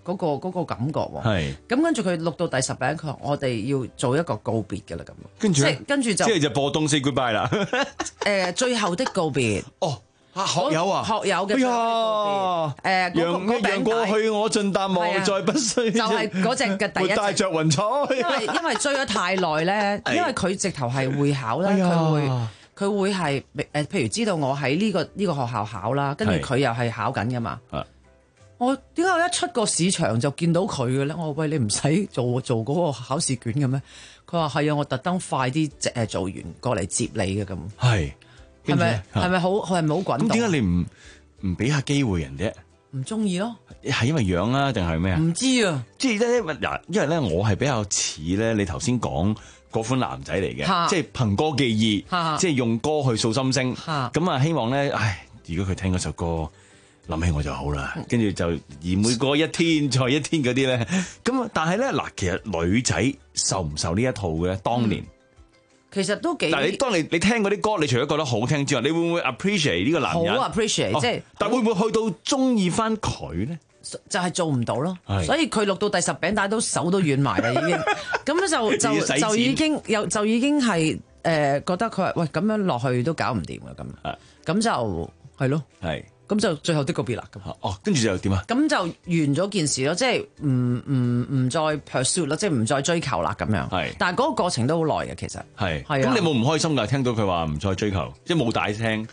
嗰個嗰個感覺喎。 係。 咁跟住佢錄到第十餅，佢話我哋要做一個告別㗎啦咁。 跟住即係跟住就即係就播 Don't Say Goodbye 啦。 誒，最後的告別。 哦。學友啊， 學友嘅最後的告別。誒， 讓讓過去我盡淡忘，再不需。 就係嗰隻嘅第一隻。 帶着雲彩。 因為因為追咗太耐咧，因為佢直頭係會考啦，佢會。佢會係誒，譬如知道我喺呢個呢個學校考啦，跟住佢又係考緊噶嘛。我點解我一出個市場就見到佢嘅咧？我話喂，你唔使做做嗰個考試卷嘅咩？佢話係啊，我特登快啲誒做完過嚟接你嘅咁。係係咪係咪好係咪好滾動？ 咁點解你唔唔俾下機會人啫？ 唔中意咯。 係因為樣啊，定係咩啊？ 唔知啊。即係咧嗱，因為咧我係比較似咧，你頭先講。嗰款男仔嚟嘅，即係憑歌寄意，即係用歌去訴心聲。咁啊，希望咧，唉，如果佢聽嗰首歌，諗起我就好啦。跟住就而每過一天再一天嗰啲咧，咁但係咧嗱，其實女仔受唔受呢一套嘅咧？當年、嗯、 其實都幾。 但係你當你你聽嗰啲歌，你除咗覺得好聽之外，你會唔會 appreciate 呢個男人？ 好 appreciate，、哦、即係。 但會唔會去到中意翻佢咧？ 就係做唔到咯，所以佢錄到第十餅帶都手都軟埋啦，已經咁就就就已經有就已經係誒、呃、覺得佢話喂咁樣落去都搞唔掂嘅咁，咁就係咯，係咁就最後的告別啦咁。 哦，跟住就點啊？ 咁就完咗件事咯，即係唔唔唔再 pursue 啦，即係唔再追求啦咁樣。係，但係嗰個過程都好耐嘅其實。係，係啊。咁你冇唔開心㗎？聽到佢話唔再追求，即係冇大聲。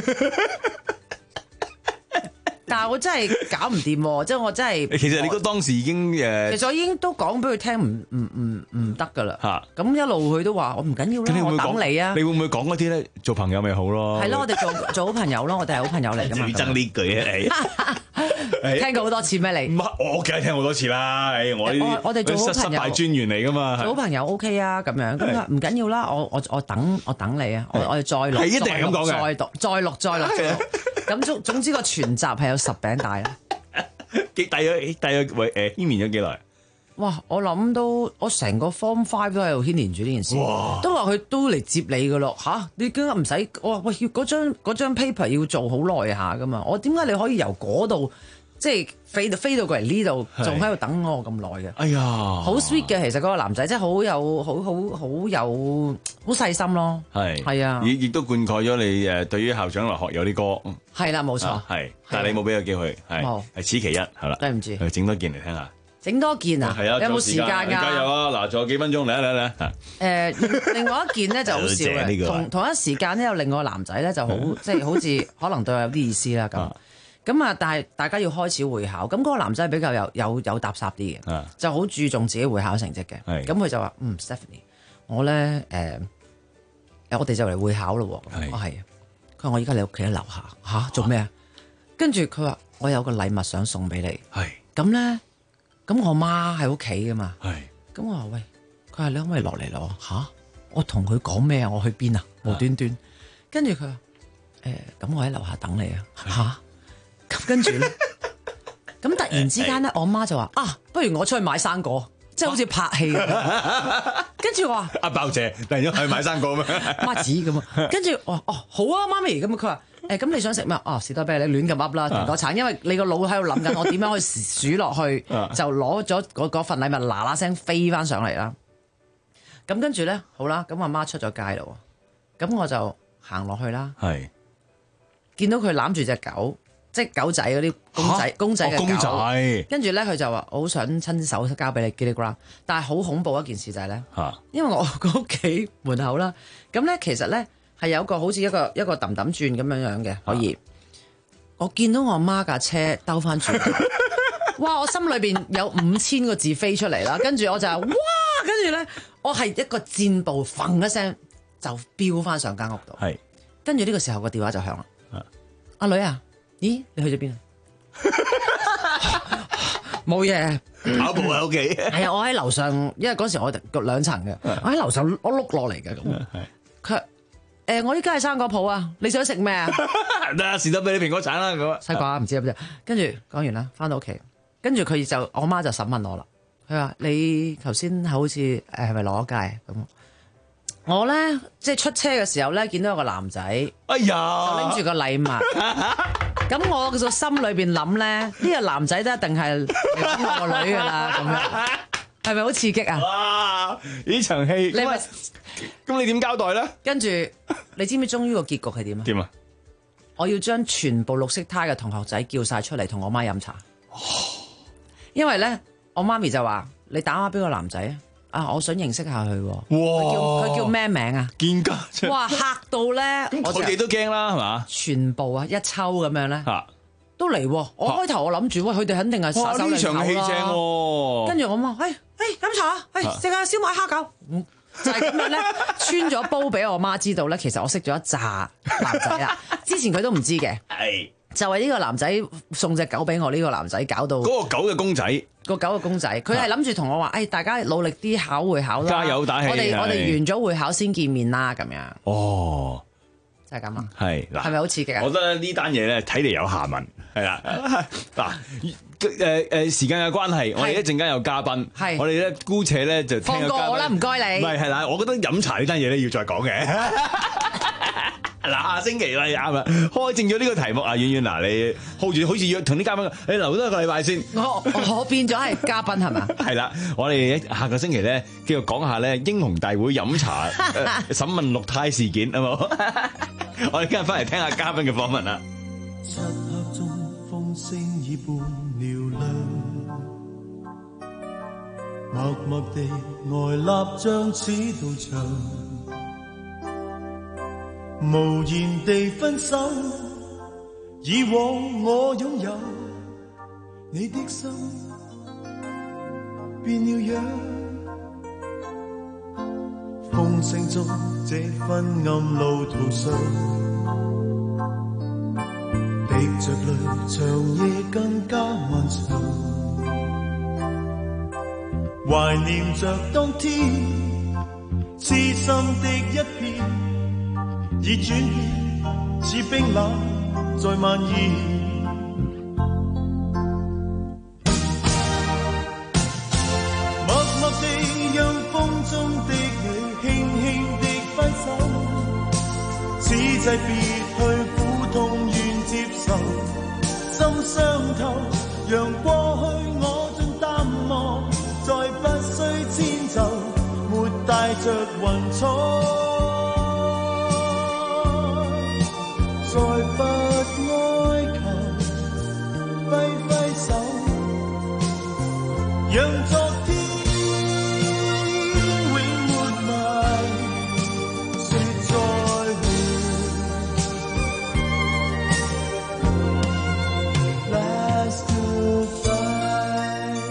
但係我真係搞唔掂喎，即係我真係。 其實你都當時已經誒。 其實我已經都講俾佢聽，唔唔唔唔得㗎啦。嚇！咁一路佢都話我唔緊要啦，我等你啊。 你會唔會講嗰啲咧？做朋友咪好咯。 係咯，我哋做做好朋友咯，我哋係好朋友嚟㗎嘛。 最憎呢句啊！你聽過好多次咩？你唔係我梗係聽好多次啦。我我我哋做好朋友。 失敗專員嚟㗎嘛。 做好朋友 OK 啊，咁樣咁唔緊要啦。我我我等我等你啊。我我哋再錄。 係一定係咁講嘅。 再讀，再錄，再錄，再錄。咁總總之個全集係有十餅帶啦。 幾大約大約為誒牽連咗幾耐？ 哇！我諗都我成個 Form Five 都喺度牽連住呢件事，都話佢都嚟接你噶咯吓？你點解唔使？我話喂，要嗰張嗰張 paper 要做好耐下噶嘛？我點解你可以由嗰度即係飛到飛到過嚟呢度，仲喺度等我咁耐嘅？哎呀，好 sweet 嘅，其實嗰個男仔真係好有好好好有好細心咯。係係啊， 亦亦都灌溉咗你誒對於校長來學有啲歌。係啦，冇錯。係，但係你冇俾佢機會，係係此其一，係啦。對唔住，整多件嚟聽下。整多件啊？係啊，有冇時間㗎？加油啊！嗱，仲有幾分鐘，嚟啊嚟嚟啊！ 誒，另外一件咧就好笑嘅，同同一時間咧有另外個男仔咧就好，即係好似可能對我有啲意思啦咁。咁啊，但係大家要開始會考，咁嗰個男仔比較有有有搭霎啲嘅，就好注重自己會考成績嘅。咁佢就話：嗯 Stephanie，我咧誒誒，我哋就嚟會考咯。我係，佢話我而家你屋企喺樓下嚇做咩啊？跟住佢話我有個禮物想送俾你。係咁咧。咁我媽喺屋企噶嘛，咁我話喂，佢話你可唔可以落嚟攞吓？我同佢講咩啊？我去邊啊？無端端，跟住佢話誒，咁我喺樓下等你啊吓。咁跟住咧，咁突然之間咧，我媽就話啊，不如我出去買生果，即係好似拍戲咁。跟住我話阿爆姐突然間去買生果咩？ 媽子咁啊。跟住我話哦好啊，媽咪咁佢話。誒咁、欸、你想食咩？哦士多啤梨亂咁噏啦，蘋果橙，因為你個腦喺度諗緊，我點樣可以數落去，就攞咗嗰份禮物嗱嗱聲飛翻上嚟啦。咁跟住咧，好啦，咁阿媽出咗街咯，咁我就行落去啦。係是見到佢攬住隻狗，即係狗仔嗰啲公仔，公仔嘅狗。公仔。跟住咧，佢就話：我好想親手交俾你 Gilligram， 但係好恐怖一件事就係、是、咧，啊、因為我個屋企門口啦，咁咧其實咧。係有個好似一個一個揼揼轉咁樣樣嘅，可以。啊、我見到我阿媽架車兜翻轉，哇！我心裏邊有五千個字飛出嚟啦，跟住我就話哇，跟住咧，我係一個箭步，砰一聲就飆翻上間屋度。係是，跟住呢個時候個電話就響啦。阿、啊、女啊，咦，你去咗邊啊？冇嘢， 跑步喺屋企。 係啊，我喺樓上，因為嗰時我隔兩層嘅，我喺樓上我碌落嚟嘅咁。佢。誒，我依家係生果鋪啊！你想食咩啊？ 得啊，士多啤梨蘋果橙啦咁。 西瓜唔知唔知？跟住講完啦，翻到屋企，跟住佢就我媽就審問我啦。佢話：你頭先好似誒係咪攞街咁？我咧即係出車嘅時候咧，見到有個男仔，哎呀，就拎住個禮物。 咁我個心裏邊諗咧，呢個男仔都一定係揾我個女噶啦，咁樣係咪好刺激啊？ 哇！呢場戲，你咪咁你點交代咧？ 跟住你知唔知終於個結局係點啊？ 點啊？ 我要將全部綠色呔嘅同學仔叫晒出嚟同我媽飲茶，因為咧我媽咪就話：你打話俾個男仔啊！啊！我想認識下佢。哇！佢叫佢叫咩名啊？ 見家姐。 哇！嚇到咧， 佢哋都驚啦，係嘛？ 全部啊，一抽咁樣咧，都嚟。我開頭我諗住，喂，佢哋肯定係殺手嚟頭啦。跟住我媽，誒誒飲茶啊，誒食下燒賣蝦餃，就係咁樣咧，穿咗煲俾我媽知道咧。其實我識咗一紮男仔啦，之前佢都唔知嘅。係。就係呢個男仔送隻狗俾我，呢、呢個男仔搞到嗰個狗嘅公仔， 個狗嘅公仔，佢係諗住同我話：誒、哎，大家努力啲考會考啦， 加油打氣。 我哋我哋完咗會考先見面啦，咁樣。 哦， 就係咁啊。 係嗱， 係咪好刺激啊？ 我覺得呢單嘢咧睇嚟有下文，係啦。嗱，誒誒，時間嘅關係，我哋一陣間有嘉賓，係我哋咧姑且咧就聽個嘉賓。放過我啦，唔該你。唔係係啦，我覺得飲茶呢單嘢咧要再講嘅。嗱，下星期啦，啱啦，開正咗呢個題目啊，婉婉嗱，你 hold 住，好似約同啲嘉賓，你留多一個禮拜先。 我我變咗係嘉賓係嘛？ 係啦，我哋下個星期咧，繼續講下咧英雄大會飲茶審問綠呔事件，好冇？我哋今日翻嚟聽下嘉賓嘅訪問啦。 漆黑中風聲已半嘹亮，默默地呆立像似道場。無言地分手，以往我擁有你的心，變了樣。風聲中這昏暗路途上，滴着淚，長夜更加漫長。懷念着當天痴心的一片，已轉變，似冰冷在蔓延。默默地讓風中的你輕輕地分手，此際別去苦痛願接受，心傷透，讓過去我盡淡忘，再不需遷就，沒帶着雲彩。再不哀求，揮揮手，讓昨天永活埋，說再會。Last goodbye。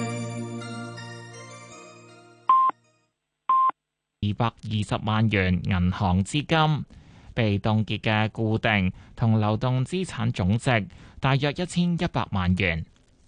二百二十萬元銀行資金被凍結嘅固定同流動資產總值大約一千一百萬元。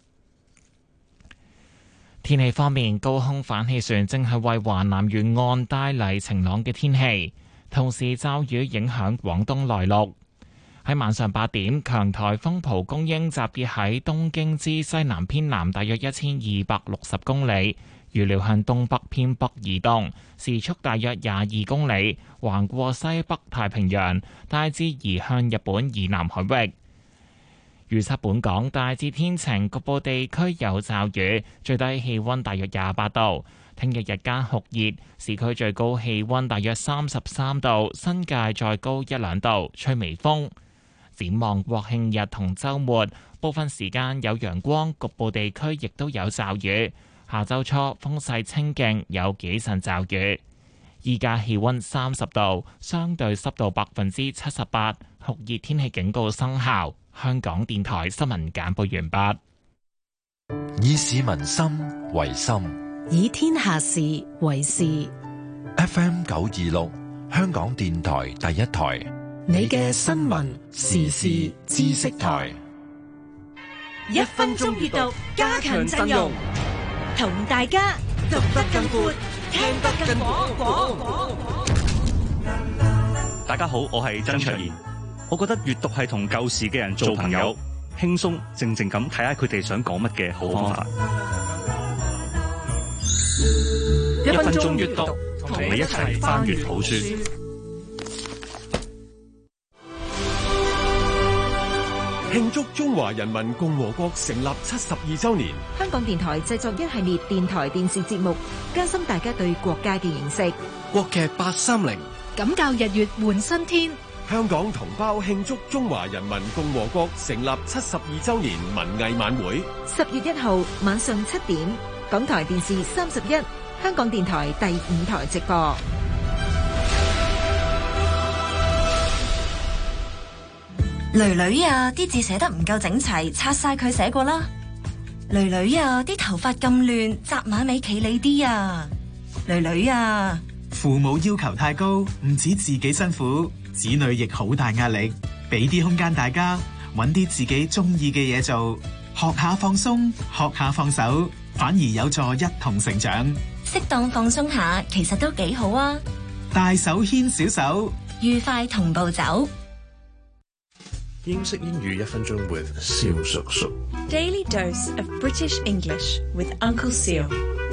天氣方面，高空反氣旋正係為華南沿岸帶嚟晴朗嘅天氣，同時驟雨影響廣東內陸。喺晚上八點，強颱風蒲公英集結喺東京之西南偏南大約一千二百六十公里，預料向東北偏北移動，時速大約廿二公里，橫過西北太平洋，大致移向日本以南海域。預測本港大致天晴，局部地區有驟雨，最低氣溫大約廿八度。聽日日間酷熱，市區最高氣溫大約三十三度，新界再高一兩度，吹微風。展望國慶日同週末，部分時間有陽光，局部地區亦都有驟雨。下週初風勢清勁，有幾陣驟雨。依家氣溫三十度，相對濕度百分之七十八，酷熱天氣警告生效。香港電台新聞簡報完畢。 以市民心為心， 以天下事為事。 F M 九二六，香港電台第一台， 你嘅新聞時事知識台， 一分鐘閱讀，加強陣容，同大家讀得更闊，聽得更廣。 大家好，我係曾卓賢。我覺得閱讀係同舊時嘅人做朋友，輕鬆靜靜咁睇下佢哋想講乜嘅好方法。一分鐘閱讀，同你一齊翻閱好書。 慶祝中華人民共和國成立七十二週年。 香港電台製作一系列電台電視節目，加深大家對國家嘅認識。 國劇八三零， 感教日月換新天。 香港同胞慶祝中華人民共和國成立七十二週年文藝晚會。 十月一號晚上七點，港台電視三十一，香港電台第五台直播。 囡囡啊，啲字寫得唔夠整齊，擦晒佢寫過啦。囡囡啊，啲頭髮咁亂，紮馬尾企理啲啊。囡囡啊， 父母要求太高，唔止自己辛苦，子女亦好大壓力。俾啲空間大家，揾啲自己中意嘅嘢做，學下放鬆，學下放手，反而有助一同成長。 適當放鬆下，其實都幾好啊。 大手牽小手， 愉快同步走。 英式英語一分鐘 with 蕭叔叔。 Daily dose of British English with Uncle Seal。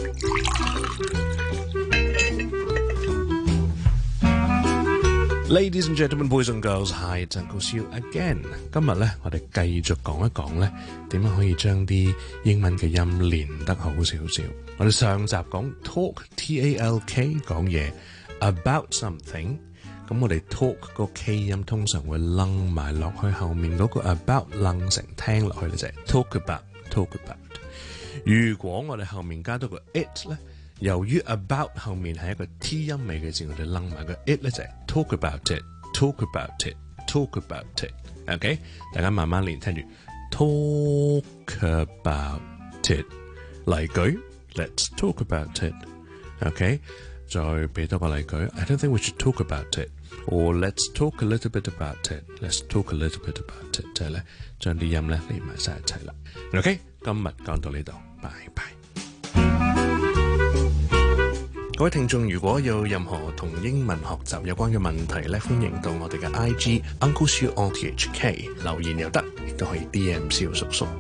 Ladies and gentlemen, boys and girls, hi, it's Uncle Seal again。 今日咧，我哋繼續講一講咧，點樣可以將啲英文嘅音練得好少少。我哋上集講 talk, T A L K 講嘢 about something。咁我哋 talk 個 K 音通常會楞埋落去後面嗰個 about 楞成聽落去咧就係 talk about talk about。如果我哋後面加多個 it 咧，由於 about 後面係一個 T 音尾嘅字，我哋楞埋個 it 咧就係 talk about it talk about it talk about it。OK， 大家慢慢練，聽住 talk about it。例句 Let's talk about it。OK， 再俾多個例句 I don't think we should talk about it。Or let's talk a little bit about it. Let's talk a little bit about it. 就係咧，將啲音咧連埋晒一齊啦。OK， 今日講到呢度，拜拜。各位聽眾，如果有任何同英文學習有關嘅問題咧，歡迎到我哋嘅 I G Uncle Siu O T H K 留言又得，亦都可以 D M 蕭叔叔。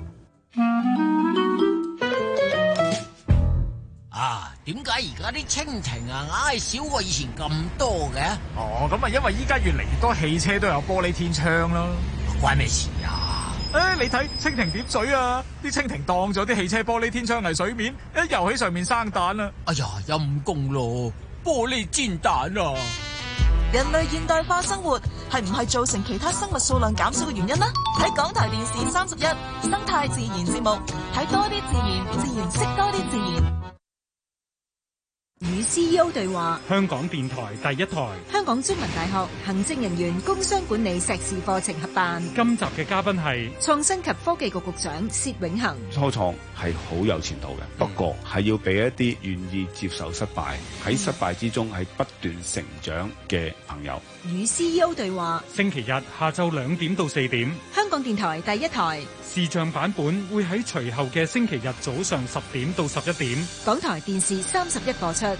啊，點解而家啲蜻蜓啊，硬係少過以前咁多嘅？ 哦，咁啊，因為依家越嚟越多汽車都有玻璃天窗啦。 關咩事啊？ 誒、欸，你睇蜻蜓點水啊！啲蜻蜓當咗啲汽車玻璃天窗係水面，一游喺上面生蛋啦。 哎呀，陰公咯，玻璃煎蛋啊！ 人類現代化生活係唔係造成其他生物數量減少嘅原因呢？喺港台電視三十一生態自然節目，睇多啲自然，自然識多啲自然。 與 C E O 對話， 香港電台第一台， 香港中文大學行政人員工商管理碩士課程合辦。 今集嘅嘉賓係創新及科技局局長薛永恒。 初創係好有前途嘅，不過係要俾一啲願意接受失敗，喺失敗之中係不斷成長嘅朋友。 與 C E O 對話， 星期日下晝兩點到四點， 香港電台第一台。 視像版本會喺隨後嘅星期日早上十點到十一點， 港台電視三十一播出。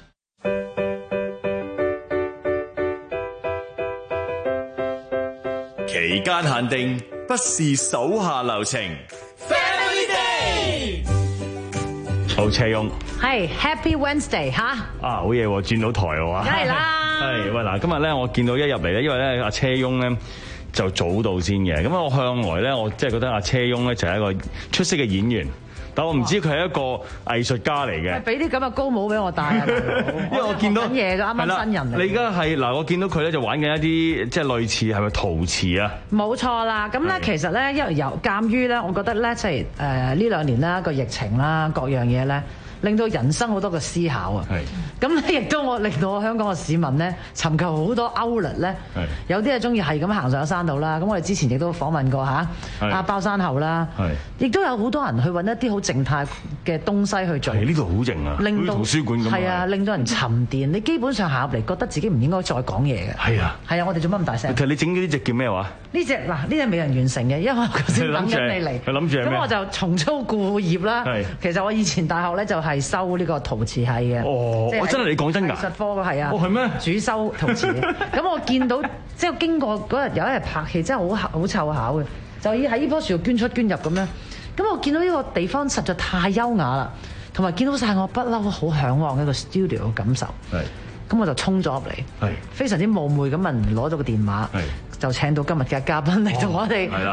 期間限定，不是手下留情。 Family Day， 好車翁， 係 Happy Wednesday 吓。啊， 好嘢喎，轉到台喎。 梗係啦。 係喂嗱，今日咧我見到一入嚟咧，因為咧阿車翁咧就早到先嘅，咁我向來咧我即係覺得阿車翁咧就係一個出色嘅演員。但我唔知佢係一個藝術家嚟嘅。 俾啲咁嘅高帽俾我戴啊！ 因為我見到緊嘢㗎，啱啱新人嚟。 你而家係嗱，我見到佢咧就玩緊一啲即係類似係咪陶瓷啊？ 冇錯啦，咁咧其實咧因為由鑑於咧，我覺得咧即係誒呢兩年啦個疫情啦各樣嘢咧，令到人生好多嘅思考啊！咁咧亦都我令到我香港嘅市民咧尋求好多 outlet 咧，有啲係中意係咁行上山度啦。咁我哋之前亦都訪問過嚇阿包山後啦，亦都有好多人去揾一啲好靜態嘅東西去做。 呢度好靜啊， 令到圖書館咁。 係啊，令到人沉澱。你基本上行入嚟覺得自己唔應該再講嘢嘅。 係啊， 係啊，我哋做乜咁大聲？ 其實你整嘅呢隻叫咩話？ 呢隻嗱，呢隻未人完成嘅，因為我頭先等緊你嚟。 佢諗住咁我就重操故業啦。其實我以前大學咧就係修呢個陶瓷系嘅。 哦，我真係你講真㗎？ 藝術科嘅係啊。 哦，係咩？ 主修陶瓷嘅。咁我見到即係經過嗰日有一日拍戲，真係好好湊巧嘅，就要喺呢棵樹捐出捐入咁樣。咁我見到呢個地方實在太優雅啦，同埋見到晒我不嬲好嚮往嘅一個 studio 嘅感受。係。咁我就衝咗入嚟，非常之冒昧咁問攞咗個電話，就請到今日嘅嘉賓嚟同我哋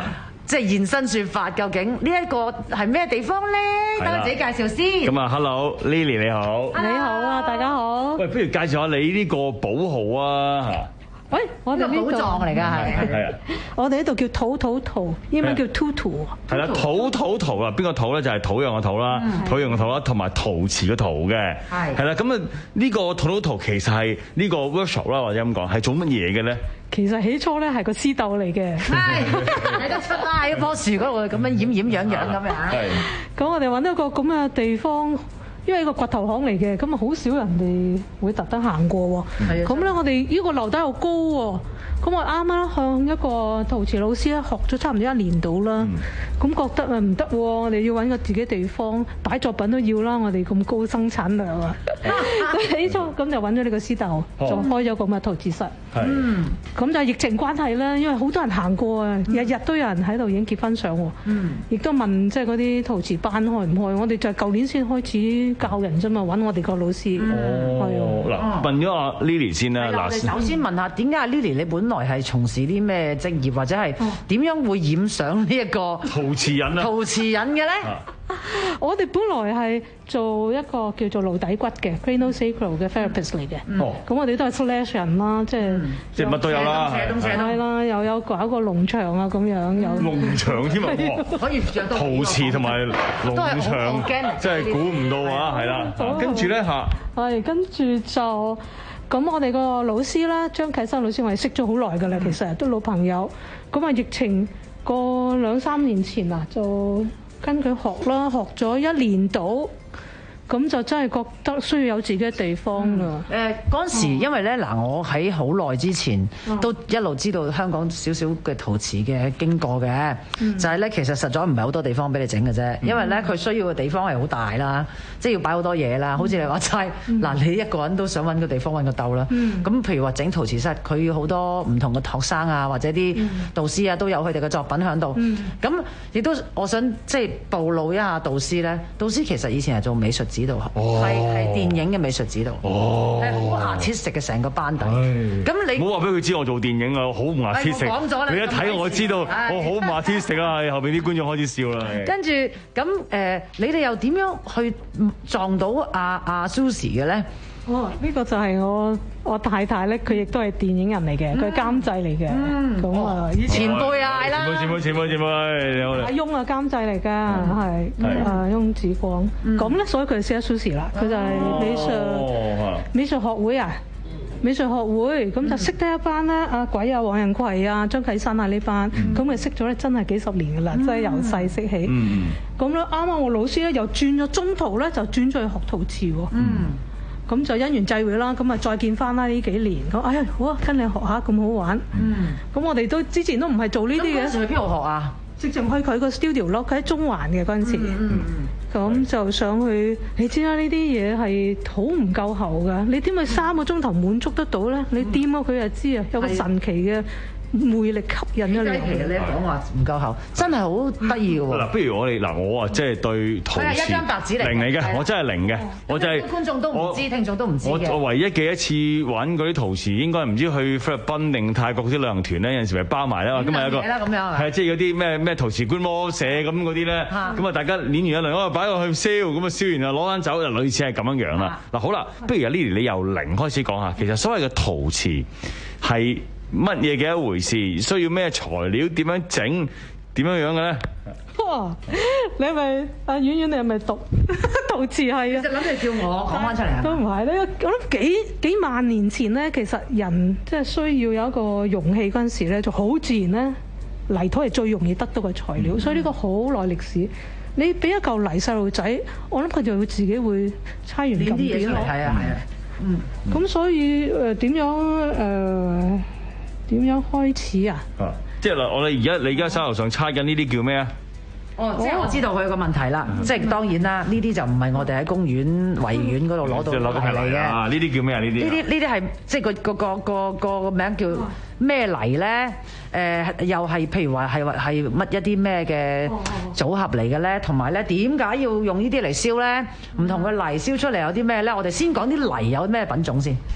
即係現身說法，究竟呢一個係咩地方咧？等我自己介紹先。 咁啊 ，Hello，Lily 你好。 你好啊，大家好。 喂，不如介紹下你呢個寶號啊嚇。 喂，我哋呢度寶藏嚟㗎，係係啊。 我哋呢度叫土土圖，英文叫 Tutu。 係啦，土土圖啊，邊個土咧就係土壤嘅土啦，土壤嘅土啦，同埋陶瓷嘅陶嘅。係。係啦，咁啊呢個土土圖其實係呢個 workshop 啦，或者咁講係做乜嘢嘅咧？ 其實起初咧係個絲豆嚟嘅， 係睇得出啦，喺棵樹嗰度咁樣掩掩樣樣咁樣。係。咁我哋揾到個咁嘅地方。因為個掘頭巷嚟嘅，咁啊好少人哋會特登行過喎。咁咧，我哋呢個樓底又高喎。咁我啱啱向一個陶瓷老師咧學咗差唔多一年到啦。咁、嗯、覺得啊唔得喎，我哋要揾個自己地方擺作品都要啦。我哋咁高生產量啊，起初咁就揾咗呢個師竇，就開咗個咁嘅陶瓷室。嗯，咁就疫情關係啦，因為好多人行過啊，日日都有人喺度影結婚相喎。嗯，亦都問即係嗰啲陶瓷班開唔開？我哋就係舊年先開始教人啫嘛，揾我哋個老師。 哦，嗱，問咗阿 Lily 先啦。嗱， 我哋首先問下點解阿 Lily 你本來係從事啲咩職業，或者係點樣會染上呢一個陶瓷人啊？ 陶瓷人嘅咧？ 我哋本來係做一個叫做顱底骨嘅 craniosacral 嘅 therapist 嚟嘅。哦，咁我哋都係 slash 人啦，即係即係乜都有啦， 係啦，又有搞個農場啊咁樣，有農場添啊， 可以著到陶瓷同埋農場，真係估唔到啊，係啦。跟住咧嚇， 係跟住就咁，我哋個老師啦，張啟生老師，我哋識咗好耐㗎啦，其實都老朋友。咁啊，疫情個兩三年前啊，就跟佢學啦，學咗一年到。咁就真係覺得需要有自己嘅地方㗎。 誒嗰陣時，因為咧嗱，我喺好耐之前都一路知道香港少少嘅陶瓷嘅經過嘅，就係咧其實實在唔係好多地方俾你整嘅啫。因為咧佢需要嘅地方係好大啦，即係要擺好多嘢啦。好似你話齋，嗱你一個人都想揾個地方揾個竇啦。咁譬如話整陶瓷室，佢要好多唔同嘅學生啊，或者啲導師啊都有佢哋嘅作品喺度。咁亦都我想即係暴露一下導師咧，導師其實以前係做美術指導，係係電影嘅美術指導，係好 artistic 嘅成個班底。咁你唔好話俾佢知我做電影啊，好唔 artistic。 我講咗啦， 你一睇我知道我好唔 artistic 啊！後邊啲觀眾開始笑啦。 跟住咁誒，你哋又點樣去撞到阿阿 Susie 嘅咧？ 哦，呢個就係我我太太咧，佢亦都係電影人嚟嘅，佢係監製嚟嘅。咁啊，以前輩啊，係啦。 前輩前輩前輩， 阿翁啊，監製嚟㗎，係啊，翁子光。咁咧，所以佢就識得 Susie 啦。佢就係美術美術學會啊，美術學會咁就識得一班咧，阿鬼啊、黃仁葵啊、張啟生啊呢班，咁咪識咗咧，真係幾十年㗎啦，真係由細識起。咁咧，啱啱我老師咧又轉咗中途咧，就轉咗去學陶瓷喎。咁就因緣際會啦，咁啊再見翻啦呢幾年，咁哎呀好啊，跟你學下咁好玩。嗯，咁我哋都之前都唔係做呢啲嘅。 嗰陣時去邊度學啊？ 直情去佢個 studio 咯，佢喺中環嘅嗰陣時。嗯嗯。咁就上去，你知啦，呢啲嘢係好唔夠喉㗎。你點解三個鐘頭滿足得到咧？你掂咗佢就知啊，有個神奇嘅魅力吸引咗你。 其實你講話唔夠喉，真係好得意嘅喎。 嗱，不如我哋嗱，我啊即係對陶瓷一張白紙嚟零嚟嘅，我真係零嘅，我就係觀眾都唔知，聽眾都唔知嘅。 我唯一嘅一次揾嗰啲陶瓷，應該唔知去菲律賓定泰國啲旅行團咧，有陣時咪包埋啦。咁啊有個係啊，即係嗰啲咩咩陶瓷觀摩社咁嗰啲咧，咁啊大家攣完一輪，我擺落去燒，咁啊燒完就攞翻走，就類似係咁樣樣啦。嗱好啦，不如阿 Lily 你由零開始講下，其實所謂嘅陶瓷係乜嘢嘅一回事？需要咩材料？點樣整？點樣樣嘅咧？ 哇！你係咪阿婉婉？你係咪讀陶瓷系啊？ 其實諗住叫我講翻出嚟啊！ 都唔係咧，我諗幾幾萬年前咧，其實人即係需要有一個容器嗰陣時咧，就好自然咧，泥土係最容易得到嘅材料，嗯、所以呢個好耐歷史。你俾一嚿泥細路仔，我諗佢就會自己會猜完咁啲咯。係啊係啊，嗯。咁所以誒點、呃、樣誒？呃點樣開始啊？ 啊，即係嗱，我哋而家你而家手頭上猜緊呢啲叫咩啊？ 哦，即係我知道佢有個問題啦。即係當然啦，呢啲就唔係我哋喺公園維園嗰度攞到嘅嚟嘅。 啊，呢啲叫咩啊？呢啲呢啲呢啲係即係個個個個個名叫咩泥咧？誒，又係譬如話係係乜一啲咩嘅組合嚟嘅咧？同埋咧，點解要用呢啲嚟燒咧？唔同嘅泥燒出嚟有啲咩咧？我哋先講啲泥有咩品種先。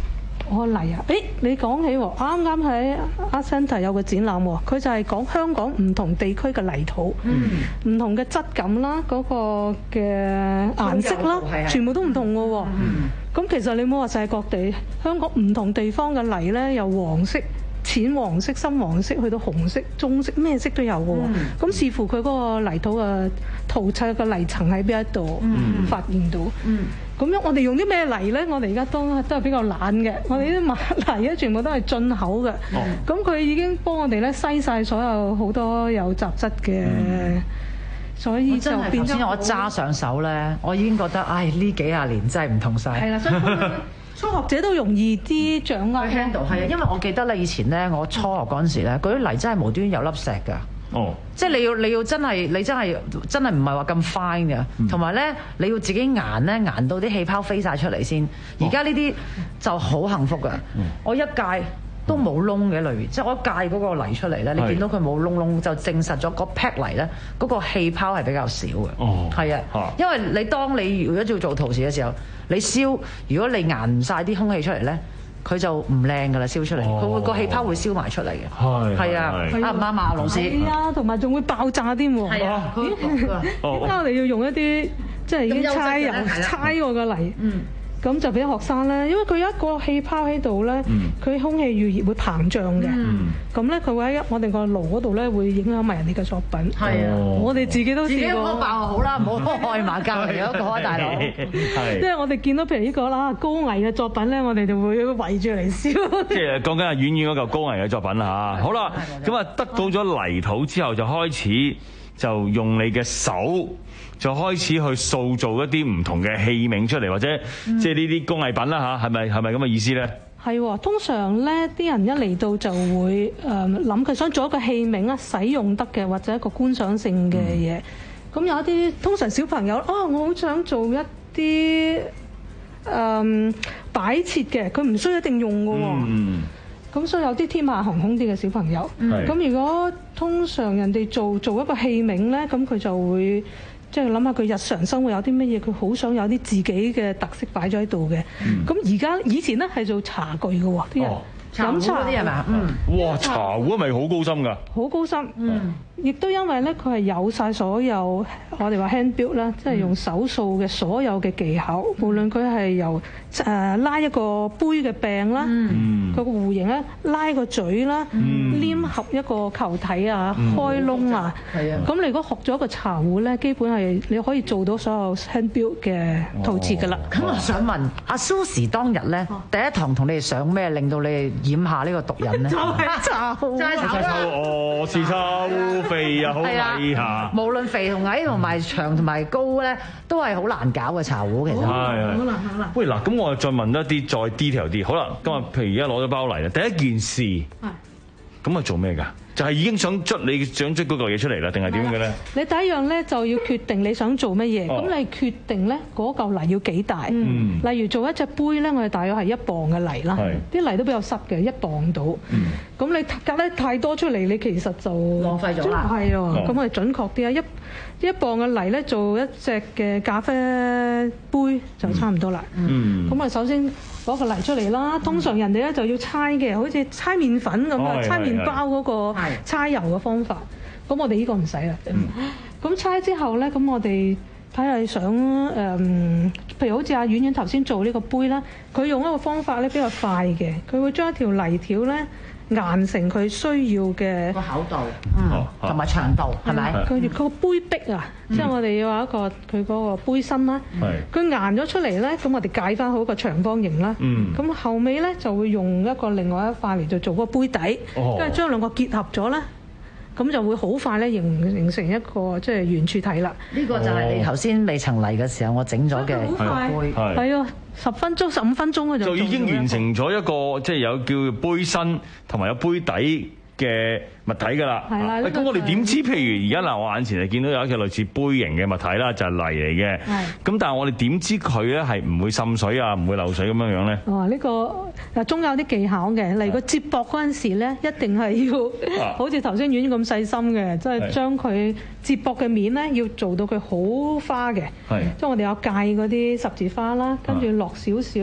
我嚟啊！誒，你講起喎，啱啱喺 Art Centre 有個展覽喎，佢就係講香港唔同地區嘅泥土，唔、嗯、同嘅質感啦，嗰、嗰個嘅顏色啦，全部都唔同嘅喎。咁、嗯、其實你冇話世界各地，香港唔同地方嘅泥咧，由黃色、淺黃色、深黃色去到紅色、棕色，咩色都有嘅喎。咁、嗯、視乎佢嗰個泥土嘅塗砌嘅泥層喺邊一度發現到。嗯咁樣我哋用啲咩泥咧？我哋而家都都係比較懶嘅。我哋啲馬泥咧全部都係進口嘅。咁佢、哦、已經幫我哋咧篩晒所有好多有雜質嘅，嗯、所以就變咗。頭先我揸上手咧，我已經覺得，唉，呢幾廿年真係唔同晒。係啦，所以初學者都容易啲掌握。handle 係啊，因為我記得咧，以前咧我初學嗰陣時咧，嗰啲泥真係無端有粒石㗎。哦，即係你要你要真係你真係真係唔係話咁 fine 嘅，同埋咧你要自己研咧研到啲氣泡飛晒出嚟先。而家呢啲就好幸福㗎，嗯、我一戒都冇窿嘅裏面，即係我一戒嗰個泥出嚟咧，你見到佢冇窿窿，就證實咗嗰 pack 泥咧嗰個氣泡係比較少嘅。哦，係啊，因為你當你如果要做陶瓷嘅時候，你燒如果你研唔晒啲空氣出嚟咧。佢就唔靚㗎啦，燒出嚟，佢會個氣泡會燒埋出嚟嘅。係係啊，啱唔啱啊，老師？係啊，同埋仲會爆炸添喎。係啊，點解我哋要用一啲即係已經猜油猜過嘅泥？嗯。咁就俾學生咧，因為佢有一個氣泡喺度咧，佢、嗯、空氣遇熱會膨脹嘅。咁咧佢會喺我哋個爐嗰度咧，會影響埋人哋嘅作品。係啊，我哋自己都試過。自己唔好爆就好啦，唔好開馬交嚟一個啊，大佬。係。即係我哋見到譬如呢個啦高危嘅作品咧，我哋就會圍住嚟燒。即係講緊係遠遠嗰嚿高危嘅作品啦嚇。好啦，咁啊得到咗泥土之後，就開始就用你嘅手。就開始去塑造一啲唔同嘅器皿出嚟，或者即係呢啲工藝品啦嚇，係咪係咪咁嘅意思咧？係喎，通常咧啲人一嚟到就會誒諗佢想做一個器皿啦，使用得嘅或者一個觀賞性嘅嘢。咁、嗯、有一啲通常小朋友啊、哦，我好想做一啲誒、嗯、擺設嘅，佢唔需要一定用嘅喎。嗯咁所以有啲天馬行空啲嘅小朋友，咁、嗯、如果通常人哋做做一個器皿咧，咁佢就會即係諗下佢日常生活有啲乜嘢，佢好想有啲自己嘅特色擺咗喺度嘅。咁而家以前咧係做茶具嘅喎，啲人飲茶嗰啲係咪？嗯，哇，茶壺係咪好高深㗎？好高深，嗯。亦都因為咧，佢係有晒所有我哋話 hand build 啦，即係用手掃嘅所有嘅技巧，嗯、無論佢係由誒、呃、拉一個杯嘅柄啦，嗯、個弧形咧拉個嘴啦，嗯、黏合一個球體啊，嗯、開窿啊，係啊。咁你如果學咗一個茶壺咧，基本係你可以做到所有 hand build 嘅陶瓷㗎啦。咁、哦、我想問阿 Susie 當日咧，第一堂同你哋上咩，令到你哋染下呢個毒癮咧？就係茶壺，就係茶壺。哦，是茶壺。肥啊，好矮嚇！無論肥同矮同埋長同埋高咧，都係好難搞嘅茶壺，其實。係係。好難好難。喂，嗱，咁我再問一啲再 detail 啲。好啦，今日譬如而家攞咗包嚟啦，第一件事，係，咁係做咩㗎？就係已經想捽你想捽嗰嚿嘢出嚟啦，定係點嘅咧？你第一樣咧就要決定你想做乜嘢，咁、哦、你決定咧嗰嚿泥要幾大？嗯、例如做一隻杯咧，我哋大約係一磅嘅泥啦，啲泥都比較濕嘅，一磅到。咁、嗯、你隔得太多出嚟，你其實就浪費咗啦。係喎，咁我哋準確啲啊，一一磅嘅泥咧做一隻嘅咖啡杯就差唔多啦。咁、嗯、我哋首先攞個泥出嚟啦，通常人哋咧就要搓嘅，好似搓麵粉咁啊，搓麵包嗰個搓油嘅方法。咁我哋呢個唔使啦。咁搓之後咧，咁我哋睇下你想誒、嗯，譬如好似阿婉婉頭先做呢個杯啦，佢用一個方法咧比較快嘅，佢會將一條泥條咧研成佢需要嘅個厚度，嗯，同埋長度，係咪？佢佢個杯壁啊，即係我哋要話一個佢嗰個杯身啦。係。佢研咗出嚟咧，咁我哋解翻好一個長方形啦。嗯。咁後尾咧就會用一個另外一塊嚟做做個杯底，跟住將兩個結合咗咧，咁就會好快咧形形成一個即係圓柱體啦。呢個就係你頭先未曾嚟嘅時候，我整咗嘅杯。係。係啊。十分鐘、十五分鐘就已經完成咗一個即係有叫杯身同埋有杯底嘅物體㗎啦。係啦。咁我哋點知？譬如而家嗱，我眼前就見到有一個類似杯形嘅物體啦，就係泥嚟嘅。係。咁但係我哋點知佢咧係唔會滲水啊，唔會漏水咁樣樣咧？哦，呢個嗱，中有啲技巧嘅。例如個接駁嗰陣時咧，一定係要好似頭先丸咁細心嘅，即係將佢接駁嘅面咧要做到佢好花嘅。係。即係我哋有界嗰啲十字花啦，跟住落少少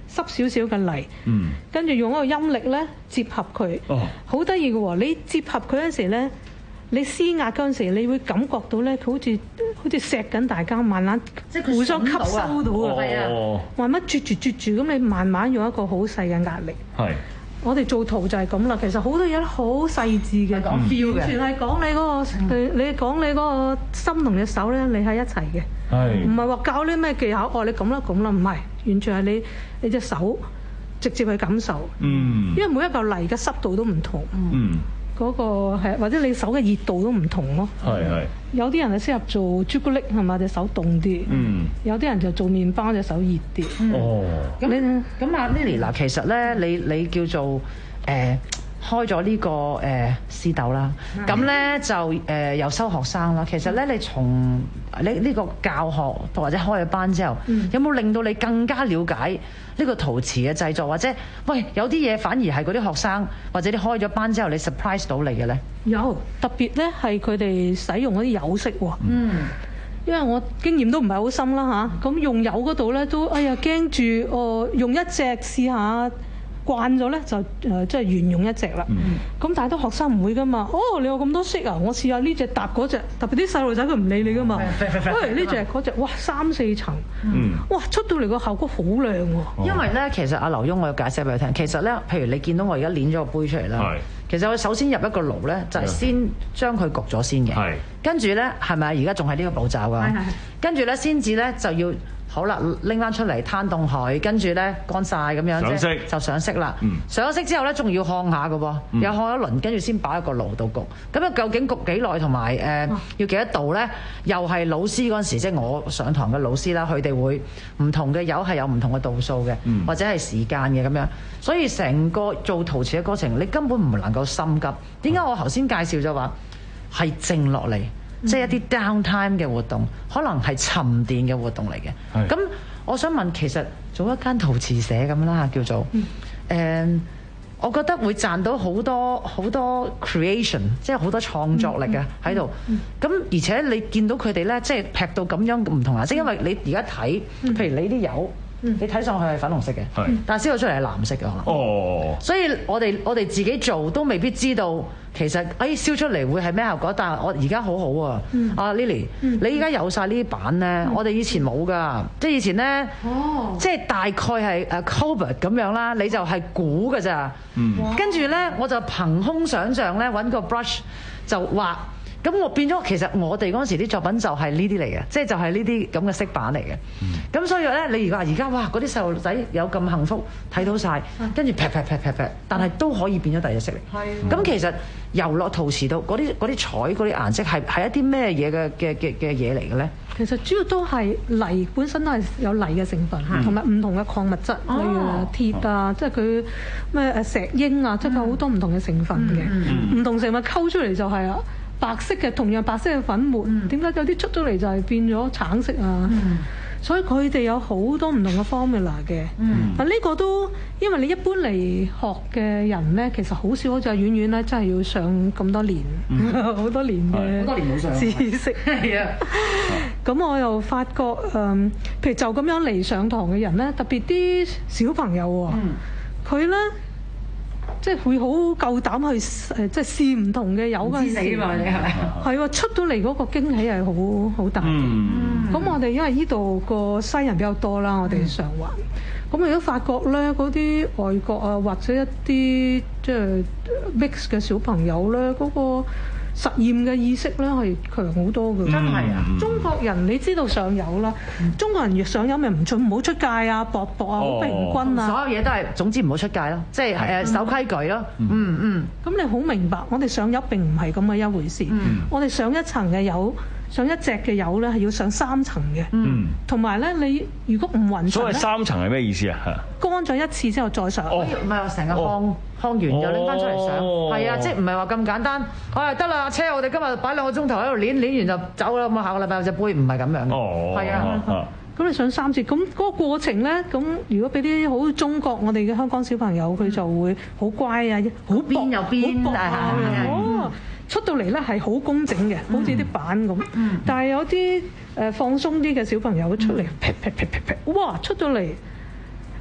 濕少少嘅泥，嗯，跟住用一個陰力咧接合佢，哦，好得意嘅喎！你接合佢嗰陣時咧，你施壓嗰陣時，你會感覺到咧，佢好似好似錫緊大家，慢慢即係互相吸收到啊，係啊，慢慢啜住啜住咁，你慢慢用一個好細嘅壓力，係。我哋做圖就係咁啦，其實好多嘢都好細緻嘅，講 feel 嘅，完全係講你嗰個，你你講你嗰個心同隻手咧，你喺一齊嘅，係唔係話教啲咩技巧？哦，你咁啦咁啦，唔係，完全係你你隻手直接去感受，嗯，因為每一嚿泥嘅濕度都唔同，嗯，嗰個係或者你手嘅熱度都唔同咯，係係，有啲人係適合做朱古力係嘛，隻手凍啲，嗯，有啲人就做麵包隻手熱啲，哦， 咁你咁阿 Lily 嗱，其實咧你你叫做誒開咗呢個誒私竇啦，咁咧就誒又收學生啦。其實咧你從呢呢個教學或者開咗班之後，有冇令到你更加了解呢個陶瓷嘅製作，或者喂有啲嘢反而係嗰啲學生或者你開咗班之後你 surprise 到你嘅咧？ 有特別咧係佢哋使用嗰啲釉色喎，嗯，因為我經驗都唔係好深啦嚇，咁用釉嗰度咧都哎呀驚住哦，用一隻試下。慣咗咧就誒即係沿用一隻啦，咁、嗯、但係啲學生唔會噶嘛，哦你有咁多色啊，我試下呢隻搭嗰隻，特別啲細路仔佢唔理你噶嘛，喂呢隻嗰隻，哇三四層，嗯、哇出到嚟個效果好靚喎。 因為咧其實阿劉墉我要解釋俾你聽，其實咧譬如你見到我而家捏咗個杯出嚟啦，其實我首先入一個爐咧就係先將佢焗咗先嘅，跟住咧係咪而家仲係呢個步驟㗎？跟住咧先至咧就要。好啦，拎翻出嚟攤凍佢，跟住咧乾晒咁樣啫，色就上色啦。嗯、上咗色之後咧，仲要烘下嘅喎，嗯、又烘一輪，跟住先擺喺個爐度焗。咁啊，究竟焗幾耐同埋誒要幾多度咧？又係老師嗰陣時，即係我上堂嘅老師啦，佢哋會唔同嘅油係有唔同嘅度數嘅，嗯、或者係時間嘅咁樣。所以成個做陶瓷嘅過程，你根本唔能夠心急。點解我頭先介紹就話係靜落嚟？即係一啲 downtime 嘅活動，可能係沉澱嘅活動嚟嘅。咁我想問，其實做一間陶瓷社咁啦，叫做誒、嗯嗯，我覺得會賺到好多好多 creation， 即係好多創作力嘅喺度。咁、嗯嗯、而且你見到佢哋咧，即係劈到咁樣唔同顏色，因為你而家睇，譬如你啲油。嗯、你睇上去係粉紅色嘅，是但係燒咗出嚟係藍色嘅可能。哦，所以我哋我哋自己做都未必知道，其實誒燒出嚟會係咩效果。但係我而家好好啊，嗯、啊 Lily，、嗯、你而家有晒呢啲板咧，嗯、我哋以前冇㗎，即係以前咧，哦、即係大概係誒 cobalt 咁樣啦，你就係估㗎咋，嗯、跟住咧我就憑空想像咧揾個 brush 就畫。咁我變咗，其實我哋嗰陣時啲作品就係呢啲嚟嘅，即係就係呢啲咁嘅色板嚟嘅。咁、嗯、所以咧，你而家而家哇，嗰啲細路仔有咁幸福睇到晒，跟住劈劈劈劈劈，但係都可以變咗第二隻色嚟。咁、嗯、其實遊落陶瓷度嗰啲嗰啲彩嗰啲顏色係係一啲咩嘢嘅嘅嘅嘅嘢嚟嘅咧？ 其實主要都係泥本身都係有泥嘅成分，同埋唔同嘅礦物質，例、哦、如鐵啊，哦、即係佢咩誒石英啊，嗯、即係好多唔同嘅成分嘅，唔、嗯嗯、同成分溝出嚟就係啊。白色嘅同樣白色嘅粉末，點解、嗯、有啲出咗嚟就係變咗橙色啊？嗯、所以佢哋有好多唔同嘅 formula 嘅。嗯、啊呢、呢個都因為你一般嚟學嘅人咧，其實好少好似阿婉婉咧，真係要上咁多年，好、嗯、多年嘅好多年冇上知識係啊。咁我又發覺誒、嗯，譬如就咁樣嚟上堂嘅人咧，特別啲小朋友喎，佢咧、嗯。即係會好夠膽去誒，即係試唔同嘅油嗰陣時，係喎出到嚟嗰個驚喜係好好大嘅。咁、嗯、我哋因為呢度個西人比較多啦，我哋上環，咁亦都發覺咧嗰啲外國啊或者一啲即係 mix 嘅小朋友咧嗰、嗰個實驗嘅意識咧係強好多嘅，真係啊！中國人你知道上油啦，嗯、中國人越上油咪唔出唔好出界啊，薄薄啊，好、哦、平均啊，所有嘢都係總之唔好出界咯，即係誒守規矩咯。嗯嗯，咁、嗯、你好明白，我哋上油並唔係咁嘅一回事。嗯、我哋上一層嘅油。上一隻嘅油咧係要上三層嘅，同埋咧你如果唔勻層咧， 所謂三層係咩意思啊？ 乾咗一次之後再上，唔係話成個烘烘完又拎翻出嚟上，係啊，即係唔係話咁簡單？哎得啦，車我哋今日擺兩個鐘頭喺度攣，攣完就走啦，咁啊下個禮拜有隻杯唔係咁樣嘅，係啊，咁你上三次，咁嗰個過程咧，咁如果俾啲好中國我哋嘅香港小朋友，佢就會好乖啊，好邊又邊，好薄啊。出到嚟咧係好工整嘅，好似啲板咁。嗯、但係有啲誒放鬆啲嘅小朋友出嚟，劈劈劈劈劈，哇！出到嚟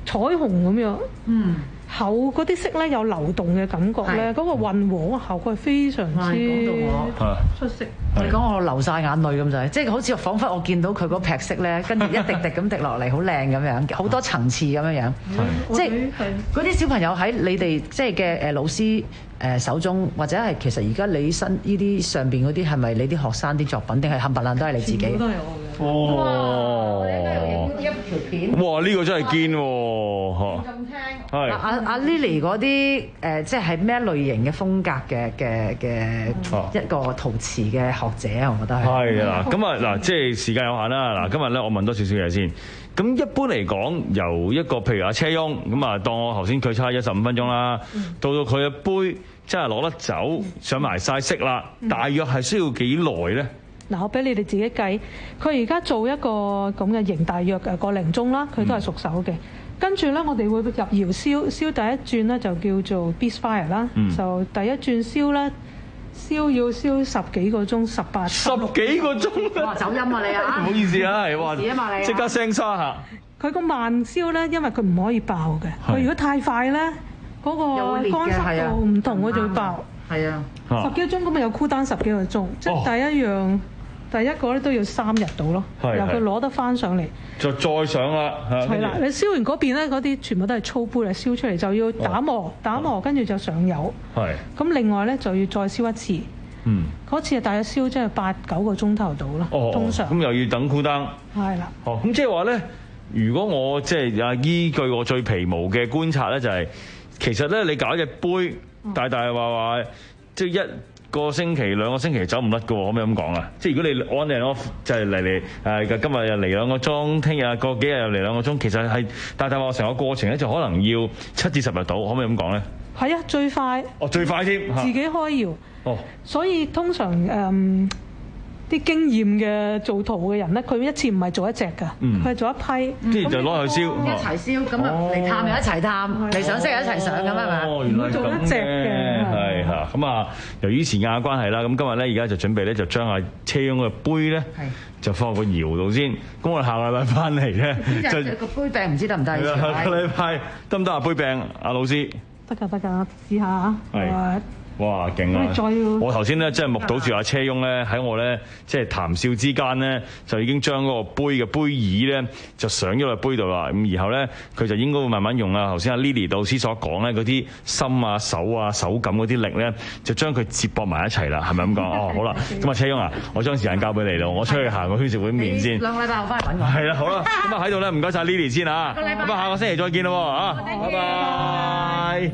彩虹咁樣。嗯。厚嗰啲色咧有流動嘅感覺咧，嗰個混和嘅效果係非常之出色。 你講我流晒眼淚咁滯，即係好似彷彿我見到佢嗰劈色咧，跟住一滴滴咁滴落嚟，好靚咁樣，好多層次咁樣樣。即係嗰啲小朋友喺你哋即係嘅誒老師誒手中，或者係其實而家你身呢啲上邊嗰啲係咪你啲學生啲作品，定係冚唪唥都係你自己？ 全部都係我嘅。 哦！我應該有影一條片。 哇！呢個真係堅喎， 咁聽。係。阿阿 Lily 嗰啲誒，即係咩類型嘅風格嘅嘅嘅一個陶瓷嘅學者，我覺得係。係啊，咁啊嗱，即係時間有限啦。嗱，今日咧我問多少少嘢先。咁一般嚟講，由一個譬如阿車翁咁啊，當我頭先佢差一十五分鐘啦，到到佢嘅杯真係攞得走，上埋晒色啦，大約係需要幾耐咧？ 嗱，我俾你哋自己計，佢而家做一個咁嘅型，大約誒個零鐘啦，佢都係熟手嘅。跟住咧，我哋會入窯燒，燒第一轉咧就叫做 beast fire 啦，就第一轉燒咧，燒要燒十幾個鐘，十八十幾個鐘。 哇！走音啊你啊！ 唔好意思啊，係哇，即刻聲沙下。 佢個慢燒咧，因為佢唔可以爆嘅。佢如果太快咧，嗰個乾濕度唔同，佢就會爆。係啊，十幾個鐘咁咪有箍單十幾個鐘，即係第一樣。第一個咧都要三日到咯，由佢攞得翻上嚟， 就再上啦。 係啦，你燒完嗰邊咧，嗰啲全部都係粗杯嚟，燒出嚟就要打磨，打磨跟住就上油。係。咁另外咧就要再燒一次。嗯。嗰次係大約燒即係八九個鐘頭到啦。哦。通常。咁又要等箍燈。係啦。哦，咁即係話咧，如果我即係啊依據我最皮毛嘅觀察咧，就係其實咧你搞一隻杯，大大話話即係一個星期兩個星期走唔甩嘅喎，可唔可以咁講啊？即係如果你 on and off 就係嚟嚟誒，今日又嚟兩個鐘，聽日過幾日又嚟兩個鐘，其實係大大話成個過程咧，就可能要七至十日到，可唔可以咁講咧？ 係啊，最快。哦，最快添。自己開窯。哦。所以通常誒。嗯啲經驗嘅做圖嘅人咧，佢一次唔係做一隻㗎，佢係做一批， 即係就攞去燒， 一齊燒，咁啊嚟探又一齊探，嚟上色又一齊上咁係咪？ 哦，原來係咁嘅，係嚇。咁啊，由於時間嘅關係啦，咁今日咧而家就準備咧就將阿車翁嘅杯咧，就放個窯度先。咁我哋下個禮拜翻嚟咧， 就個杯柄唔知得唔得？ 下個禮拜得唔得啊？杯柄，阿老師。 得㗎得㗎，試下啊。 哇，勁啊！我頭先咧，即係目睹住阿車翁咧，喺我咧，即係談笑之間咧，就已經將嗰個杯嘅杯耳咧，就上咗落杯度啦。咁然後咧，佢就應該會慢慢用啊。頭先阿 Lily 導師所講咧，嗰啲心啊、手啊、手感嗰啲力咧，就將佢接駁埋一齊啦。係咪咁講？哦，好啦，咁啊，車翁啊，我將時間交俾你咯。我出去行個圈食碗麵先。 兩個禮拜後翻嚟揾我。 係啦，好啦，咁啊喺度咧，唔該晒 Lily 先啊。咁啊，下個星期再見咯，啊，拜拜。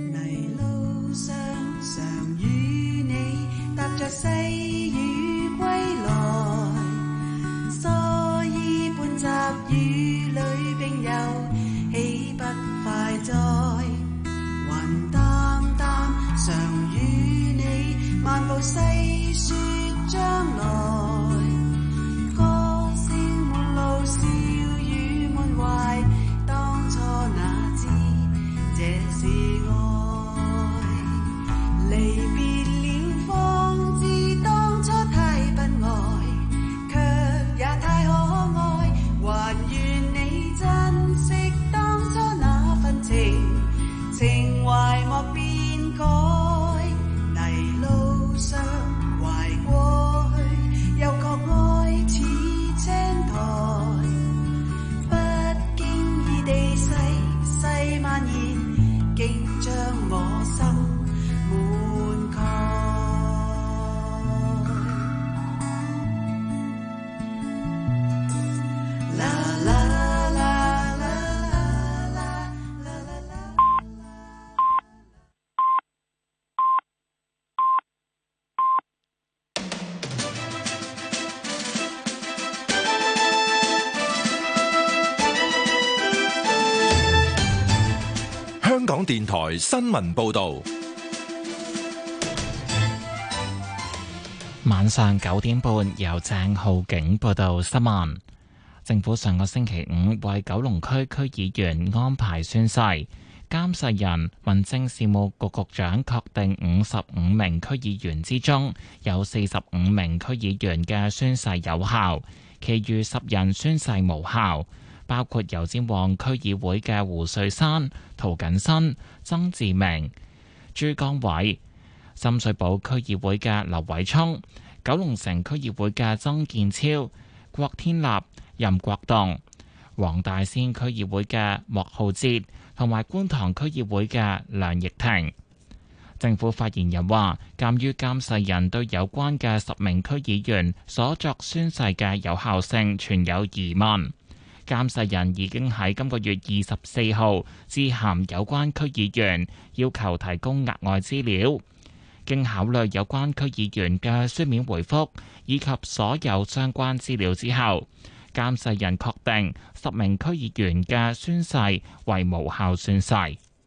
踏着細雨歸來，所以半集雨裏並遊，豈不快哉？雲淡淡常與你漫步細說將來，歌聲滿路笑語滿懷，當初哪知這是愛，離別方知當初太不愛，卻也太可愛，還願你珍惜當初那份情，情懷莫變改。泥路上懷過去，又覺愛似青苔，不經意地細細蔓延，竟將我心滿蓋。 香港電台新聞報導， 晚上九點半由鄭浩景報道新聞。政府上個星期五為九龍區區議員安排宣誓，監誓人民政事務局局長確定五十五名區議員之中，有四十五名區議員嘅宣誓有效，其餘十人宣誓無效。 包括油尖旺區議會嘅胡瑞山、涂謹申、曾志明、朱江偉、深水埗區議會嘅劉偉聰、九龍城區議會嘅曾建超、郭天立、任國棟、黃大仙區議會嘅莫浩哲同埋觀塘區議會嘅梁奕婷。政府發言人話，鑑於監誓人對有關嘅十名區議員所作宣誓嘅有效性存有疑問，監誓人已經喺今個月二十四號致函有關區議員，要求提供額外資料。經考慮有關區議員嘅書面回覆以及所有相關資料之後，監誓人確定十名區議員嘅宣誓為無效宣誓。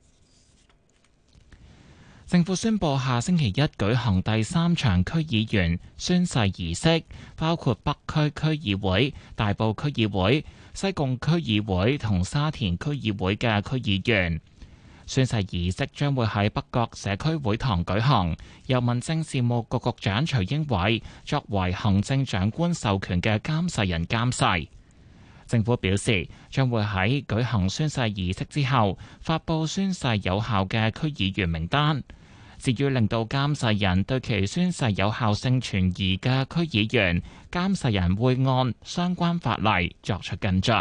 政府宣布下星期一舉行第三場區議員宣誓儀式，包括北區區議會、大埔區議會、西貢區議會同沙田區議會嘅區議員。宣誓儀式將會喺北角社區會堂舉行，由民政事務局局長徐英偉作為行政長官授權嘅監誓人監誓。政府表示，將會喺舉行宣誓儀式之後，發布宣誓有效嘅區議員名單。至於令到監誓人對其宣誓有效性存疑嘅區議員，監誓人會按相關法例作出跟進。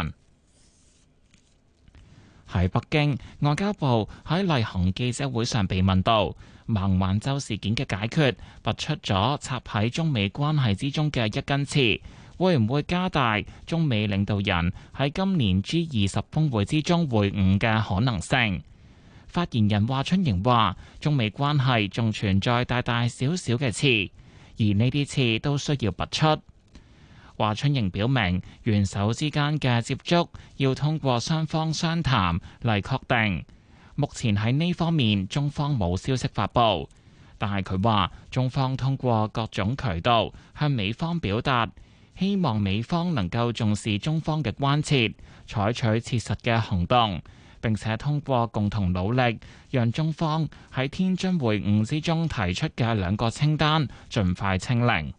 喺北京，外交部喺例行記者會上被問到孟晚舟事件嘅解決，拔出咗插喺中美關係之中嘅一根刺，會唔會加大中美領導人喺今年 G 二十峰會之中會晤嘅可能性？發言人華春瑩話：中美關係仲存在大大小小嘅刺，而呢啲刺都需要拔出。華春瑩表明，元首之間嘅接觸要通過雙方商談嚟確定。目前喺呢方面，中方冇消息發布，但係佢話中方通過各種渠道向美方表達，希望美方能夠重視中方嘅關切，採取切實嘅行動。並且通過共同努力，讓中方喺天津會晤之中提出嘅兩個清單盡快清零。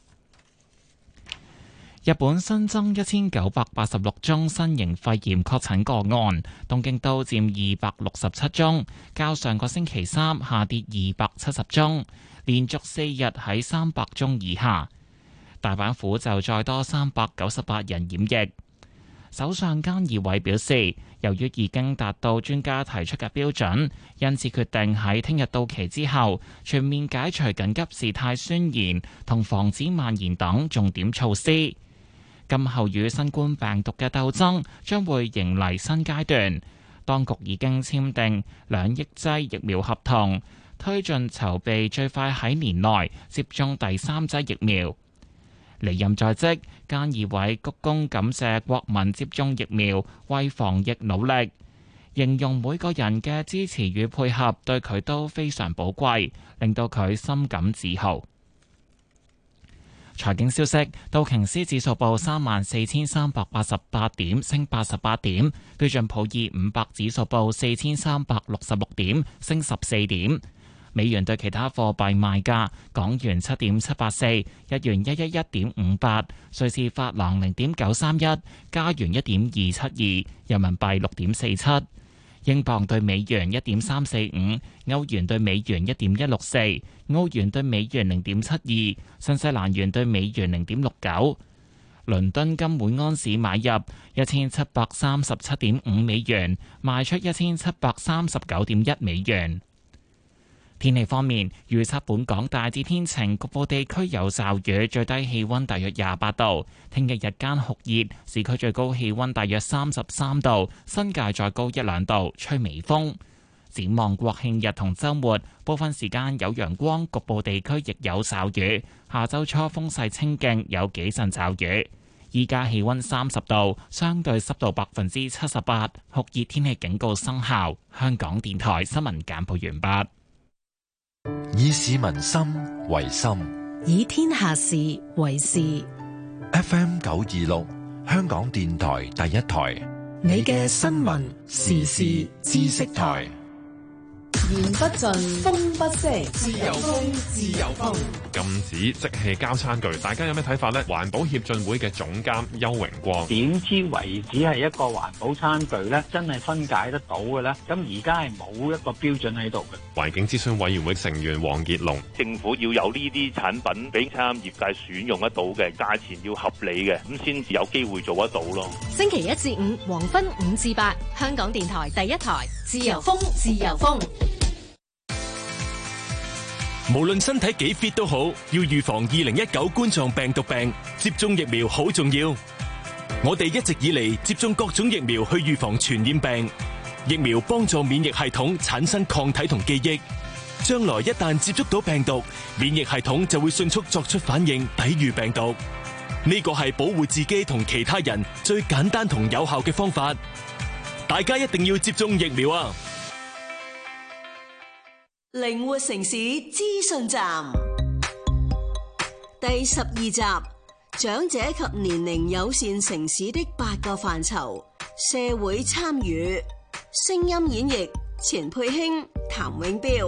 日本新增一千九百八十六宗新型肺炎確診個案，東京都佔二百六十七宗，較上個星期三下跌二百七十宗，連續四日喺三百宗以下。大阪府就再多三百九十八人染疫。首相菅義偉表示，由於已經達到專家提出嘅標準，因此決定喺聽日到期之後全面解除緊急事態宣言同防止蔓延等重點措施。今後與新冠病毒嘅鬥爭將會迎嚟新階段。當局已經簽訂兩億劑疫苗合同，推進籌備最快喺年內接種第三劑疫苗。離任在即，菅義偉鞠躬感謝國民接種疫苗，為防疫努力，形容每個人嘅支持與配合對佢都非常寶貴，令到佢深感自豪。財經消息，道瓊斯指數報三萬四千三百八十八點，升八十八點；標準普爾五百指數報四千三百六十六點，升十四點。美元對其他貨幣賣價：港元七點七八四，日元一一一點五八，瑞士法郎零點九三一，加元一點二七二，人民幣六點四七，英鎊對美元一點三四五，歐元對美元一點一六四，澳元對美元零點七二，新西蘭元對美元零點六九。倫敦金每安士買入一千七百三十七點五美元，賣出一千七百三十九點一美元。天氣方面，預測本港大致天晴，局部地區有驟雨，最低氣溫大約廿八度。聽日日間酷熱，市區最高氣溫大約三十三度，新界再高一兩度，吹微風。展望國慶日同週末，部分時間有陽光，局部地區亦有驟雨。下週初風勢清勁，有幾陣驟雨。依家氣溫三十度，相對濕度百分之七十八，酷熱天氣警告生效。香港電台新聞簡報完畢。 以市民心為心， 以天下事為事。 F M 九二六，香港電台第一台， 你嘅新聞時事知識台。 言不盡，風不息， 自由風，自由風。禁止即棄膠餐具，大家有咩睇法呢？環保協進會嘅總監邱榮光， 點知為止係一個環保餐具呢？真係分解得到嘅呢？咁而家係冇一個標準喺度嘅。 環境諮詢委員會成員黃傑龍， 政府要有呢啲產品俾餐飲業界選用得到嘅，價錢要合理嘅，咁先至有機會做得到咯。 星期一至五黃昏五至八，香港電台第一台，自由風，自由風。 無論身體幾 fit 都好，要預防二零一九冠狀病毒病，接種疫苗好重要。我哋一直以嚟接種各種疫苗去預防傳染病，疫苗幫助免疫系統產生抗體同記憶，將來一旦接觸到病毒，免疫系統就會迅速作出反應，抵禦病毒。呢個係保護自己同其他人最簡單同有效嘅方法，大家一定要接種疫苗啊！ 靈活城市資訊站第十二集，長者及年齡友善城市的八個範疇，社會參與，聲音演繹，錢佩卿、譚永標。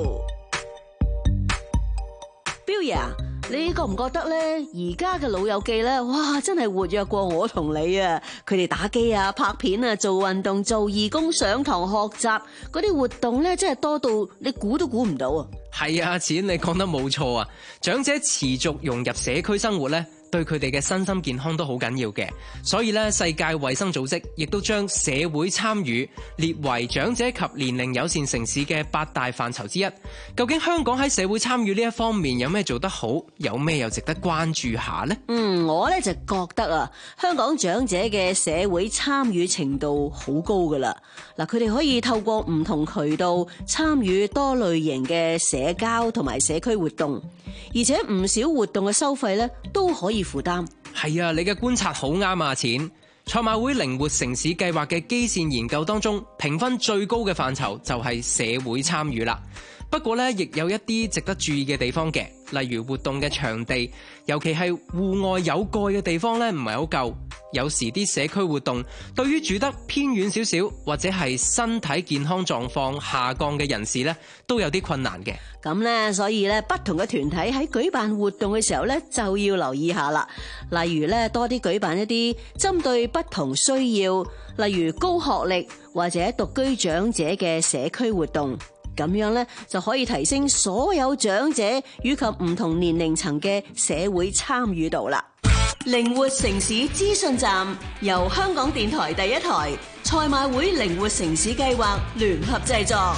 標爺，你覺唔覺得咧？而家嘅老友記咧，哇，真係活躍過我同你啊！佢哋打機啊、拍片啊、做運動、做義工、上堂學習，嗰啲活動咧，真係多到你估都估唔到啊！ 係啊，錢，你講得冇錯啊！長者持續融入社區生活咧，對佢哋嘅身心健康都好緊要嘅。所以咧，世界衛生組織亦都將社會參與列為長者及年齡友善城市嘅八大範疇之一。究竟香港喺社會參與呢一方面有咩做得好，有咩又值得關注下呢？ 嗯，我咧就覺得啊，香港長者嘅社會參與程度好高噶啦。嗱，佢哋可以透過唔同渠道參與多類型嘅社交同埋社區活動，而且唔少活動嘅收費咧都可以負擔。 係啊，你嘅觀察好啱啊，錢。賽馬會靈活城市計劃嘅基線研究當中，評分最高嘅範疇就係社會參與啦。不過咧，亦有一啲值得注意嘅地方嘅，例如活動嘅場地，尤其係戶外有蓋嘅地方咧，唔係好夠。有時啲社區活動對於住得偏遠少少或者係身體健康狀況下降嘅人士咧，都有啲困難嘅。 咁咧，所以咧，不同嘅團體喺舉辦活動嘅時候咧，就要留意下啦。例如咧，多啲舉辦一啲針對不同需要，例如高學歷或者獨居長者嘅社區活動。咁樣咧，就可以提升所有長者以及唔同年齡層嘅社會參與度啦。靈活城市資訊站由香港電台第一台、賽馬會靈活城市計劃聯合製作。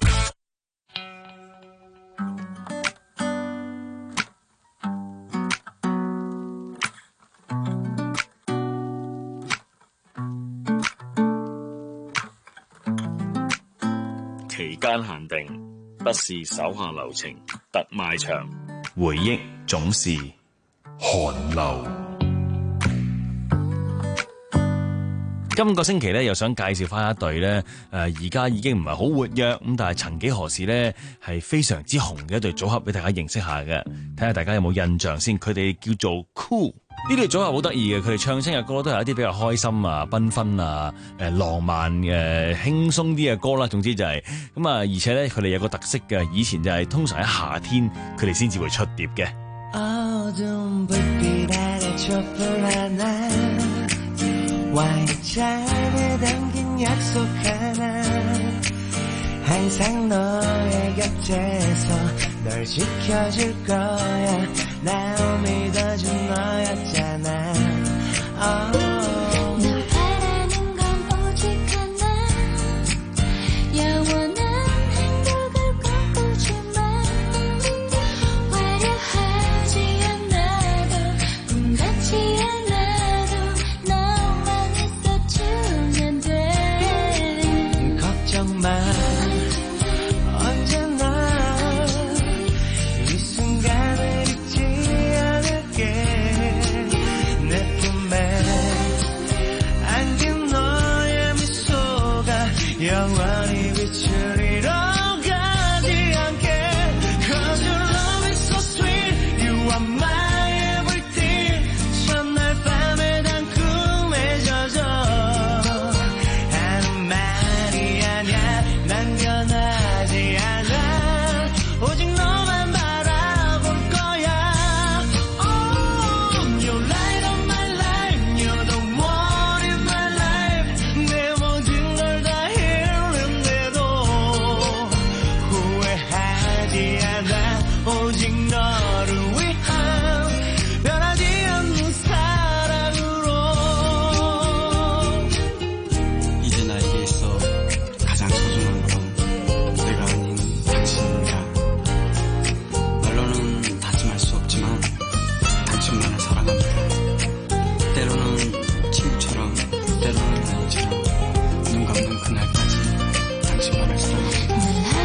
期間限定，不是手下留情，特賣場， 回憶總是寒流。今個星期咧，又想介紹翻一隊咧，誒而家已經唔係好活躍咁，但係曾幾何時咧係非常之紅嘅一隊組合，俾大家認識下嘅。睇下大家有冇印象先。佢哋叫做 Cool， 呢隊組合好得意嘅，佢哋唱親嘅歌都係一啲比較開心啊、繽紛啊、誒浪漫誒輕鬆啲嘅歌啦。總之就係咁啊，而且咧佢哋有個特色嘅，以前就係通常喺夏天佢哋先至會出碟嘅。 변하지 않아 오직 너를 위한 변하지 않는 사랑으로 이제 나에게 있어 가장 소중한 건 내가 아닌 당신입니다. 말로는 다짐할 수 없지만 당신만을 사랑합니다. 때로는 친구처럼 때로는 아니처럼 눈 감는 그날까지 당신만을 사랑합니다.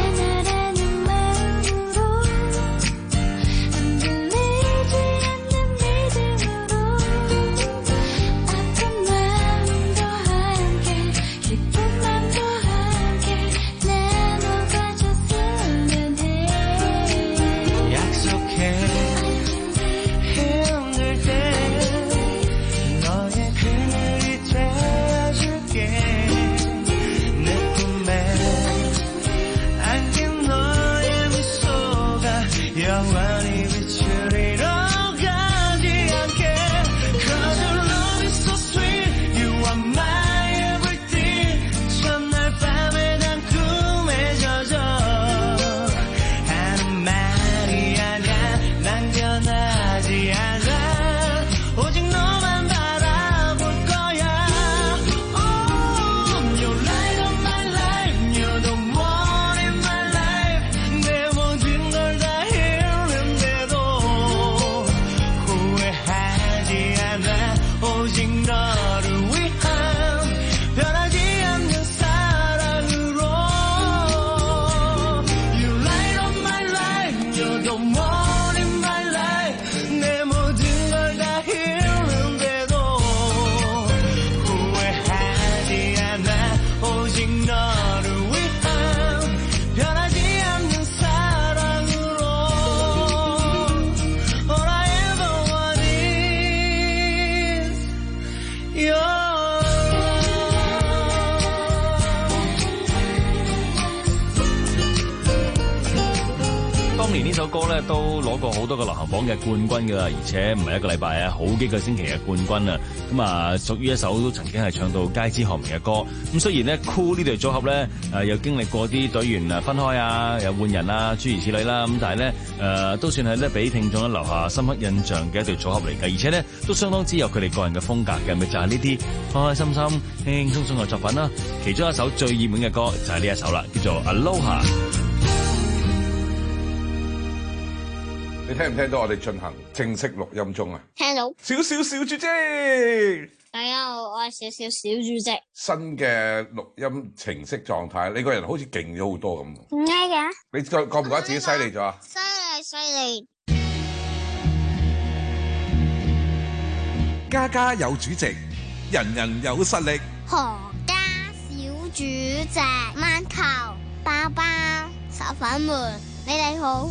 영원히 비추리러 가지 않게 Cause your love is so sweet You are my everything 첫날 밤에 난 꿈에 젖어 하는 말이 아냐 난 변하지 않아 오직 너만 바라볼 거야 Oh, you're light of my life You're the one in my life 내 모든 걸 다 오직 너를 위한 변하지 않는 사랑으로 You light up my life You're the one in my life 내 모든 걸 다 잃는데도 후회하지 않아 오직 너를 위한 변하지 않는 사랑으로 All I ever want is 當年呢首歌咧都攞過好多個流行榜嘅冠軍㗎啦，而且唔係一個禮拜啊，好幾個星期嘅冠軍啊！咁啊，屬於一首都曾經係唱到街知巷聞嘅歌。咁雖然咧 Cool 呢隊組合咧誒又經歷過啲隊員啊分開啊，又換人啊，諸如此類啦。咁但係咧誒都算係咧俾聽眾咧留下深刻印象嘅一隊組合嚟嘅，而且咧都相當之有佢哋個人嘅風格嘅，咪就係呢啲開開心心、輕輕鬆鬆嘅作品啦。其中一首最熱門嘅歌就係呢一首啦，叫做 Aloha。 你聽唔聽到我哋進行正式錄音中啊？ 聽到。 少少小主席， 大家好，我係少少小主席。 新嘅錄音程式狀態，你個人好似勁咗好多咁。 點解嘅？ 你覺覺唔覺得自己犀利咗啊？ 犀利犀利。 家家有主席，人人有實力。 何家小主席，饅頭、包包、手粉們，你哋好。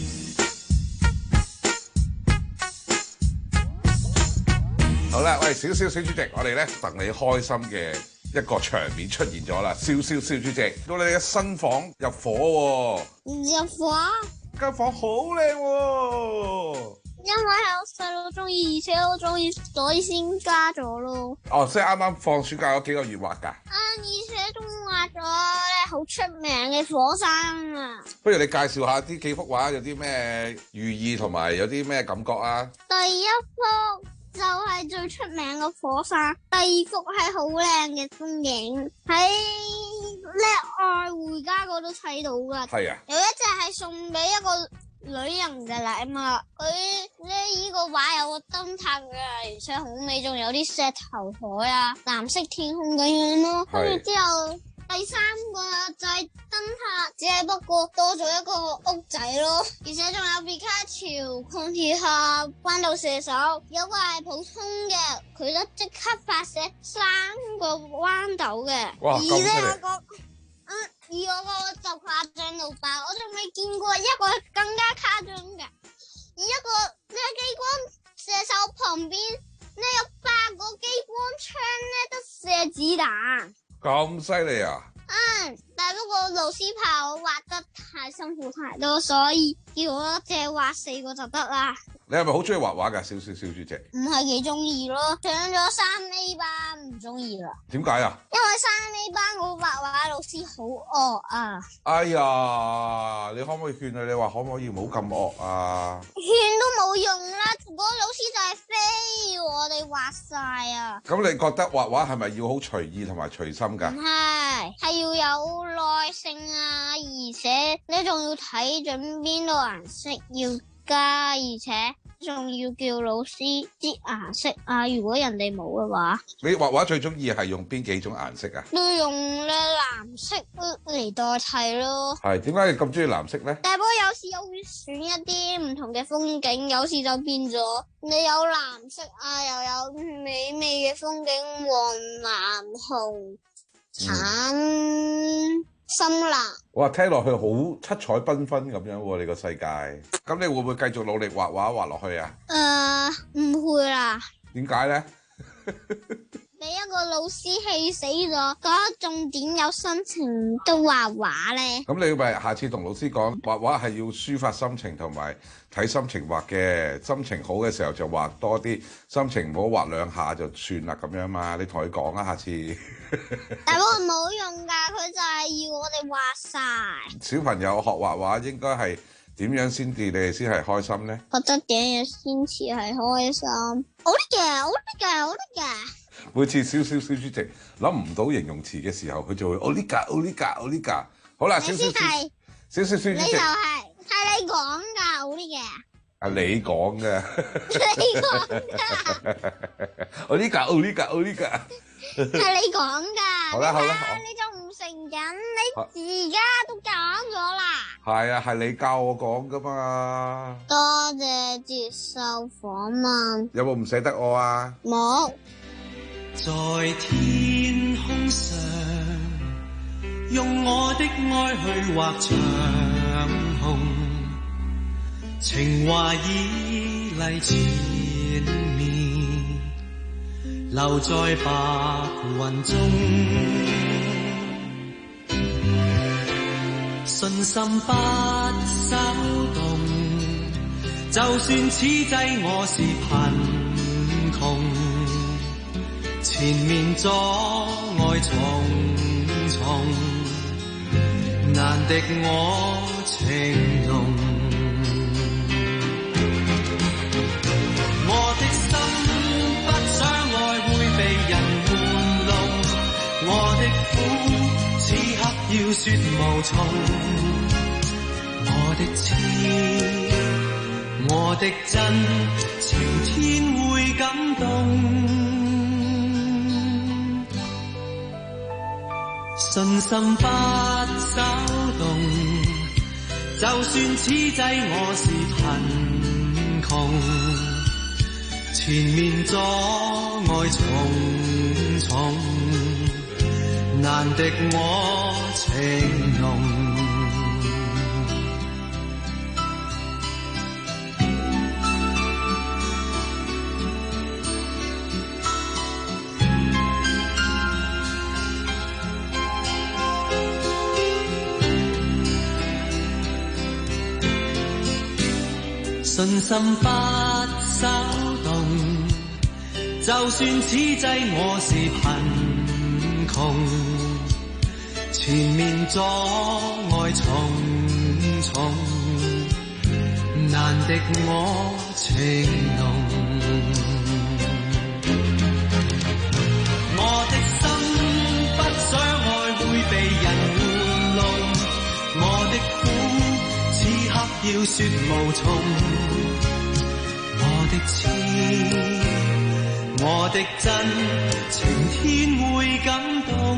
好啦，喂，少少小主席，我哋咧戥你開心嘅一個場面出現咗啦！少少小主席，到你嘅新房入伙喎、哦， 入伙， 間房好靚喎。 因為係我細佬中意，而且我中意，所以先加咗咯。 哦，即係啱啱放暑假嗰幾個月畫㗎。啊， 而且仲畫咗咧好出名嘅火山啊！ 不如你介紹下啲幾幅畫有啲咩寓意同埋有啲咩感覺啊？ 第一幅就係最出名嘅火山，第二幅係好靚嘅風景，喺叻愛回家嗰度睇到噶。係啊，有一隻係送俾一個女人嘅禮物，佢咧呢個畫有個燈塔嘅，而且好美，仲有啲石頭海啊、藍色天空咁樣咯。跟住之後第三個就係燈塔，只係不過多咗一個屋仔咯，而且仲有皮卡丘、鋼鐵俠、豌豆射手，有個係普通嘅，佢都即刻發射三個豌豆嘅。哇！而呢我個，嗯，而我個就誇張到爆，我仲未見過一個更加誇張嘅。而一個呢機關射手旁邊呢有八個機關槍呢，都射子彈。 咁犀利啊！ 嗯，但不過老師怕我畫得太辛苦太多，所以叫我淨係畫四個就得啦。 你係咪好中意畫畫㗎？小小小豬姐唔係幾中意咯，上咗三 A 班唔中意啦。 點解啊？ 因為三 A 班個畫畫老師好惡啊！ 哎呀，你可唔可以勸佢？你話可唔可以唔好咁惡啊？ 勸都冇用啦，嗰、那個老師就係非要我哋畫晒啊！ 咁你覺得畫畫係咪要好隨意同埋隨心㗎？ 唔係，係要有耐性啊，而且你仲要睇準邊度顏色要加，而且仲要叫老師知顏色啊！如果人哋冇嘅話， 你畫畫最中意係用邊幾種顏色啊？ 都用咧藍色嚟代替咯。 係點解你咁中意藍色咧？ 但係不過有時又會選一啲唔同嘅風景，有時就變咗你有藍色啊，又有美美嘅風景，黃、藍、紅、橙。嗯深藍， 哇！聽落去好七彩繽紛咁樣喎，你個世界。咁你會唔會繼續努力畫畫畫落去啊？ 誒、呃，唔會啦。 點解咧？ 俾一個老師氣死咗，覺得重點有心情都畫畫咧。咁你咪下次同老師講，畫畫係要抒發心情同埋睇心情畫嘅。心情好嘅時候就畫多啲，心情唔好畫兩下就算啦咁樣嘛。你同佢講啊，下次。 但係冇用㗎，佢就係要我哋畫晒。 小朋友學畫畫應該係點樣先至你哋先係開心咧？ 覺得點樣先至係開心？好啲嘅，好啲嘅，好啲嘅。 每次小小小主席諗唔到形容詞嘅時候，佢就會 Oliga Oliga Oliga。好啦，小小小小小主席， 你就係係你講㗎，好啲嘅。 係你講嘅。 你講㗎。 Oliga Oliga Oliga。 係你講㗎。 好啦好啦， 你仲唔承認？你而家都講咗啦。 係啊，係你教我講㗎嘛。 多謝接受訪問。 有冇唔捨得我啊？ 冇。 在天空上，用我的愛去畫長虹，情話已嚟前面，留在白雲中，信心不稍動，就算此際我是貧窮。前面阻礙重重，難敵我情濃。我的心不想愛會被人玩弄，我的苦此刻要說無從。我的痴，我的真，情天會感動。信心不稍動，就算此際我是貧窮，前面阻礙重重，難敵我情濃。信心不稍動，就算此際我是貧窮，前面阻礙重重，難敵我情濃。我的心不想愛會被人玩弄，我的苦此刻要說無從。我的痴，我的真，情天會感動。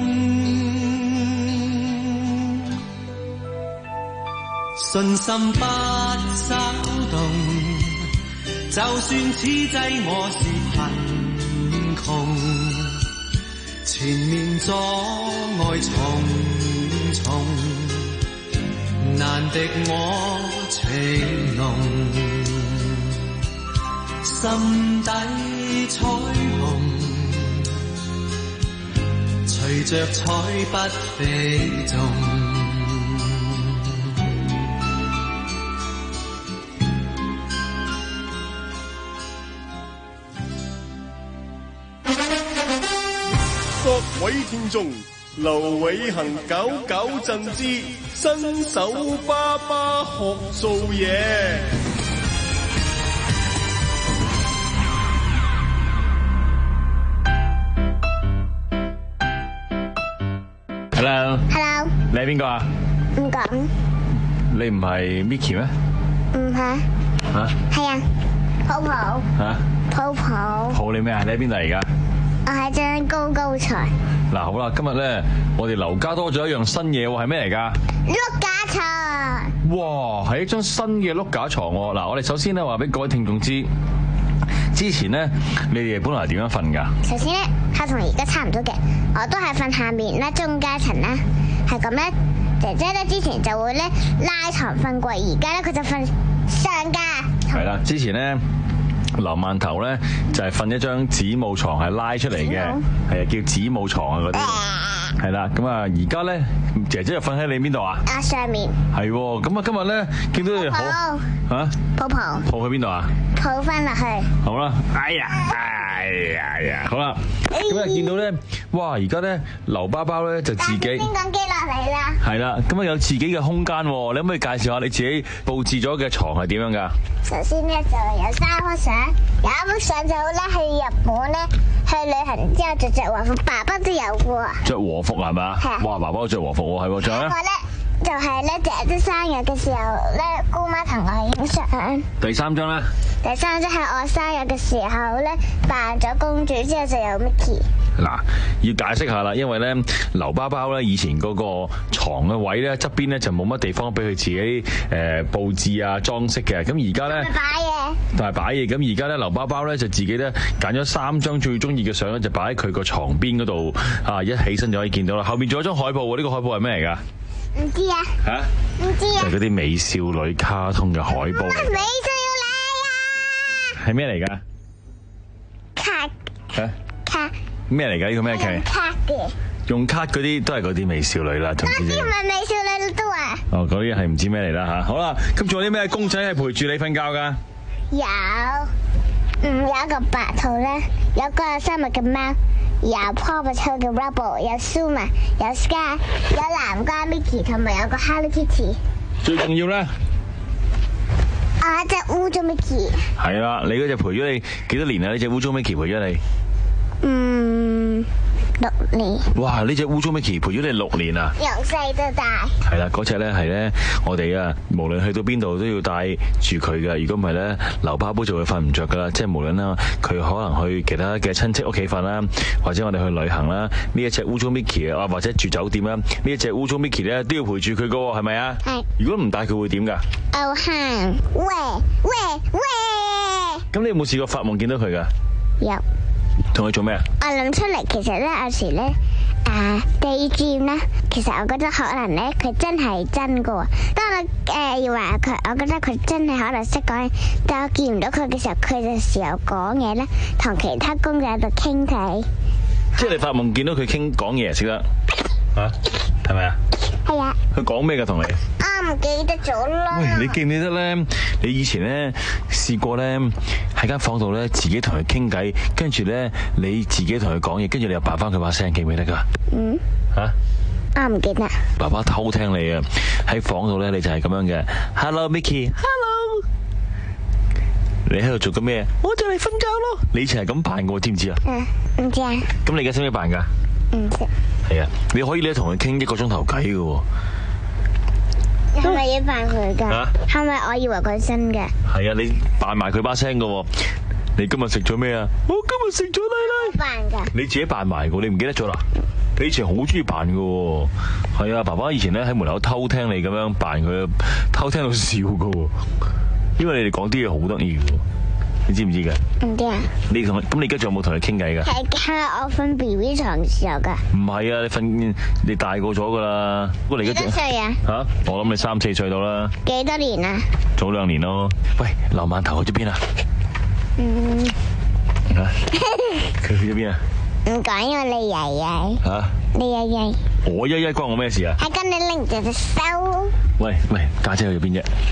信心不稍動，就算此際我是貧窮，前面阻礙重重，難敵我情濃。心底彩虹，隨着彩筆飛縱。 位聽眾，劉偉恒搞搞震之新手爸爸學做嘢。 Hello。 Hello。 你係邊個啊？ 唔講。 你唔係 Micky 咩？ 唔係。 吓？ 係啊。泡泡。 吓？ 泡泡。 抱你咩啊？你喺邊度嚟㗎？ 我係張高高床。 嗱，好啦，今日咧我哋劉家多咗一樣新嘢喎，係咩嚟㗎？ 碌架床。 哇，係一張新嘅碌架床喎。嗱，我哋首先咧話俾各位聽眾知，之前咧你哋本來係點樣瞓㗎？ 首先咧，係同而家差唔多嘅，我都係瞓下面啦，中間層啦，係咁咧。姐姐咧之前就會咧拉床瞓過，而家咧佢就瞓上架。 係啦，之前咧劉饅頭咧就係瞓一張子母床，係拉出嚟嘅，係啊，叫子母床啊嗰啲，係啦。咁啊而家咧姐姐就瞓喺你邊度啊？ 啊上面。係， 咁啊今日咧見到你好嚇， 抱抱。 抱去邊度啊？ 抱翻落去。 好啦，哎呀，哎呀哎呀，好啦，咁啊見到咧，哇！而家咧劉包包咧就自己先講機落嚟啦。 係啦，咁啊有自己嘅空間喎，你可唔可以介紹下你自己佈置咗嘅床係點樣㗎？ 首先咧就有三幅相，有一幅相就好咧去日本咧去旅行之後就着和服，爸爸都有喎。 着和服係咪？係。哇！爸爸都着和服喎，係喎，仲有咧？ 就係咧姐姐生日嘅時候咧，姑媽同我影相。 第三張咧？ 第三張係我生日嘅時候咧，扮咗公主之後就有 Micky。 嗱，要解釋下啦，因為咧劉包包咧以前嗰個床嘅位咧側邊咧就冇乜地方俾佢自己誒佈置啊裝飾嘅，咁而家咧擺嘢， 但係擺嘢，咁而家咧劉包包咧就自己咧揀咗三張最中意嘅相咧，就擺喺佢個床邊嗰度啊，一起身就可以見到啦。後面仲有張海報喎，呢個海報係咩嚟㗎？ 唔知啊。 嚇？ 唔知啊。 就係嗰啲美少女卡通嘅海報。 美少女啊！ 係咩嚟㗎？ 卡。 嚇？ 卡。 咩嚟㗎？呢個咩卡？ 卡嘅。 用卡嗰啲都係嗰啲美少女啦，總之。 嗰啲唔係美少女都啊。 哦，嗰啲係唔知咩嚟啦嚇。好啦，咁仲有啲咩公仔係陪住你瞓覺㗎？ 有，嗯，有一個白兔咧，有個有生物嘅貓，有 Paw Patrol 嘅 Rubble， 有 Suma， 有 Sky， 有南瓜 Micky 同埋有個 Hello Kitty。 最重要咧， 我有隻烏糟 Micky。係啦，你嗰隻陪咗你幾多年啊？呢隻烏糟 Micky 陪咗你？ 嗯，六年。 哇！呢隻烏糟 Micky 陪咗你六年啊！ 由細到大。 係啦，嗰隻咧係咧，我哋啊，無論去到邊度都要帶住佢嘅。如果唔係咧，劉包包就會瞓唔着噶啦。即係無論啦，佢可能去其他嘅親戚屋企瞓啦，或者我哋去旅行啦，呢一隻烏糟 Micky 啊，或者住酒店啦，呢一隻烏糟 Micky 咧都要陪住佢噶，係咪啊？係。如果唔帶佢會點噶？ 哦喊，喂喂喂！ 咁你有冇試過發夢見到佢噶？ 有。 同佢做咩啊？ 我諗出嚟，其實咧有時咧，誒 daydream 咧，其實我覺得可能咧佢真係真噶。當我誒以為佢，我覺得佢真係可能識講，但我見唔到佢嘅時候，佢嘅時候講嘢咧，同其他公仔喺度傾偈。 即係你發夢見到佢傾講嘢識得吓，係咪啊？ 係啊。 佢講咩噶同你？ 我唔記得咗啦。 喂，你記唔記得咧？你以前咧試過咧喺間房度咧自己同佢傾偈，跟住咧你自己同佢講嘢，跟住你又扮翻佢把聲，記唔記得噶？ 嗯。 吓、啊？ 我唔記得。 爸爸偷聽你啊！喺房度咧，你就係咁樣嘅。Hello Micky。Hello。你喺度做緊咩？我就嚟瞓覺咯。你以前係咁扮嘅，知唔知啊？ 嗯，唔知啊。 咁你而家識唔識扮噶？ 唔識。係啊，你可以咧同佢傾一個鐘頭偈嘅。 係咪要扮佢噶？係咪我以為佢真嘅？ 係啊，你扮埋佢把聲嘅。你今日食咗咩啊？我今日食咗奶奶。扮噶？你自己扮埋嘅，你唔記得咗啦？你以前好中意扮嘅。係啊，爸爸以前咧喺門口偷聽你咁樣扮佢，偷聽到笑嘅。因為你哋講啲嘢好得意嘅，你知唔知嘅？ 唔知啊。 你同咁你而家仲有冇同佢傾偈噶？ 係喺我瞓 B B 床嘅時候噶。 唔係啊，你瞓你大個咗噶啦。不過你而家幾多歲啊？ 吓，我諗你三四歲到啦。 幾多年啊？ 早兩年咯。喂，劉饅頭去咗邊啊？ 嗯。 吓？佢去咗邊啊？ 唔講，因為你曳曳。 吓？ 你曳曳。 我曳曳關我咩事啊？ 係跟你拎住隻手。 喂喂，家姐去咗邊啫？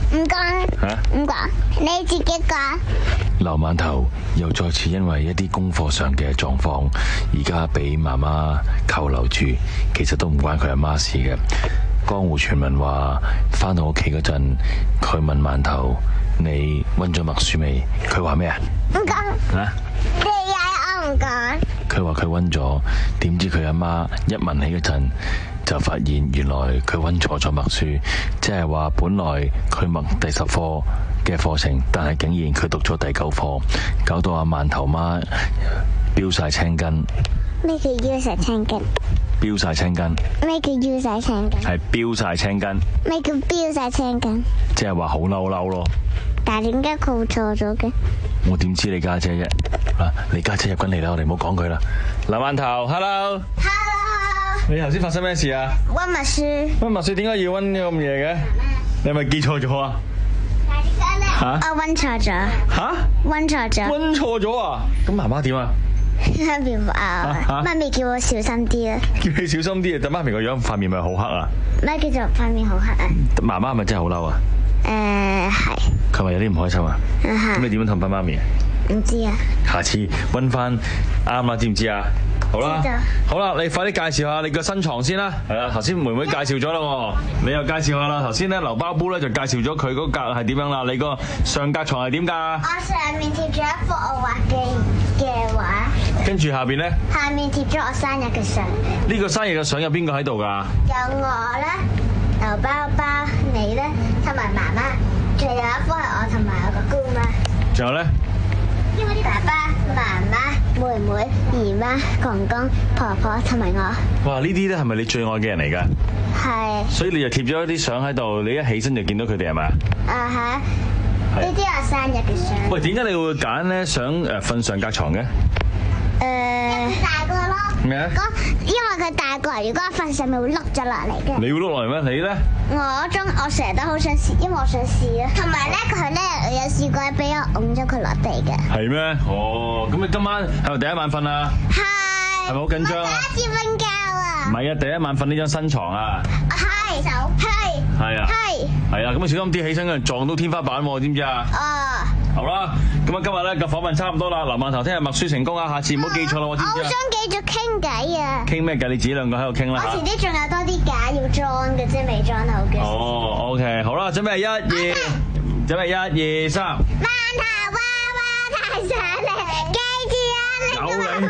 唔講嚇， 唔講，你自己講。 劉饅頭又再次因為一啲功課上嘅狀況，而家俾媽媽扣留住，其實都唔關佢阿媽事嘅。江湖傳聞話，翻到屋企嗰陣，佢問饅頭：你溫咗默書未？佢話咩啊？ 唔講。 嚇？ 你嗌我唔講。 佢話佢溫咗，點知佢阿媽一問起嗰陣，就發現原來佢溫錯咗默書，即係話本來佢默第十課嘅課程，但係竟然佢讀咗第九課，搞到阿饅頭媽飆晒青筋。 咩叫飆晒青筋？ 飆晒青筋。 咩叫飆晒青筋？ 係飆晒青筋。 咩叫飆晒青筋？ 即係話好嬲嬲咯。 但係點解佢會錯咗嘅？ 我點知你家姐啫？嗱，你家姐入緊嚟啦，我哋唔好講佢啦。劉饅頭 ，hello。你頭先發生咩事啊？ 溫默書。 溫默書點解要溫咁夜嘅？你係咪記錯咗啊？吓？ 我溫錯咗。 吓？ 溫錯咗。 溫錯咗啊？咁媽媽點啊？ 媽咪話：媽咪叫我小心啲啊！ 叫你小心啲啊！但媽咪個樣塊面咪好黑啊？ 咩叫做塊面好黑啊？ 媽媽係咪真係好嬲啊？ 誒係。 佢話有啲唔開心啊？咁你點樣氹翻媽咪啊？ 唔知啊。 下次溫翻啱啦，知唔知啊？好啦，好啦，你快啲介紹下你個新床先啦。係啦，頭先妹妹介紹咗啦，你又介紹下啦。頭先咧，劉包煲咧就介紹咗佢嗰格係點樣啦。你個上格床係點㗎？ 我上面貼咗一幅我畫嘅嘅畫， 跟住下邊咧？ 下面貼咗我生日嘅相。 呢個生日嘅相有邊個喺度㗎？ 有我啦，劉包包，你咧，同埋媽媽，仲有一幅係我同埋我個姑媽。 仲有咧？ 爸爸、媽媽、妹妹、姨媽、公公、婆婆同埋我。 哇！呢啲咧係咪你最愛嘅人嚟㗎？ 係。 所以你就貼咗一啲相喺度，你一起身就見到佢哋係咪啊？ 啊嚇！呢啲我生日嘅相。 喂，點解你會揀咧想誒瞓上格床嘅？ 誒。大個咯。 咩啊？ 因為佢大個，如果我瞓上面會碌咗落嚟嘅。 你會碌落嚟咩？你咧？ 我中我成日都好想試，因為我想試啊。同埋咧，佢咧有試過俾我拱咗佢落地嘅。係咩？哦，咁你今晚係咪第一晚瞓啊？係。係咪好緊張啊？ 第一次瞓覺啊！ 唔係啊，第一晚瞓呢張新床啊。 係。手。係。 係啊。 係。 係啊，咁啊小心啲起身，撞到天花板喎，知唔知啊？ 哦。 好啦，咁啊今日咧個訪問差唔多啦，劉饅頭聽日默書成功啊，下次唔好記錯啦，我知唔知啊？ 我好想繼續傾偈啊！ 傾咩偈？你自己兩個喺度傾啦。 我遲啲仲有多啲架要裝嘅啫，未裝好嘅。 哦 ，OK， 好啦，準備一、二，準備一、二、三。 饅頭娃娃太上嚟，記住啊！ 有你。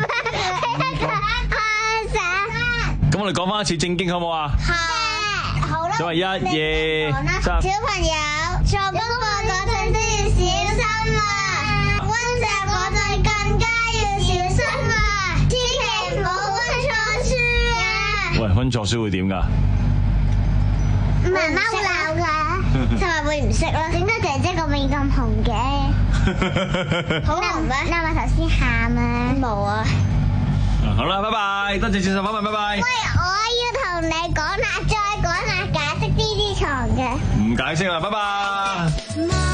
開上。 咁我哋講翻一次正經好唔好啊？ 係。好啦。 準備一、二、三。 小朋友做功課嗰陣都要小心啊！溫習嗰陣更加要小心啊！千祈唔好溫錯書啊！ 喂，溫錯書會點㗎？ 媽媽會鬧㗎，同埋會唔識咯。點解姐姐個面咁紅嘅？好紅咩？啱啱頭先喊啊！冇啊！ 好啦，拜拜，多謝接受訪問，拜拜。 喂，我要同你講下，再講下解釋呢啲床嘅。 唔解釋啦，拜拜。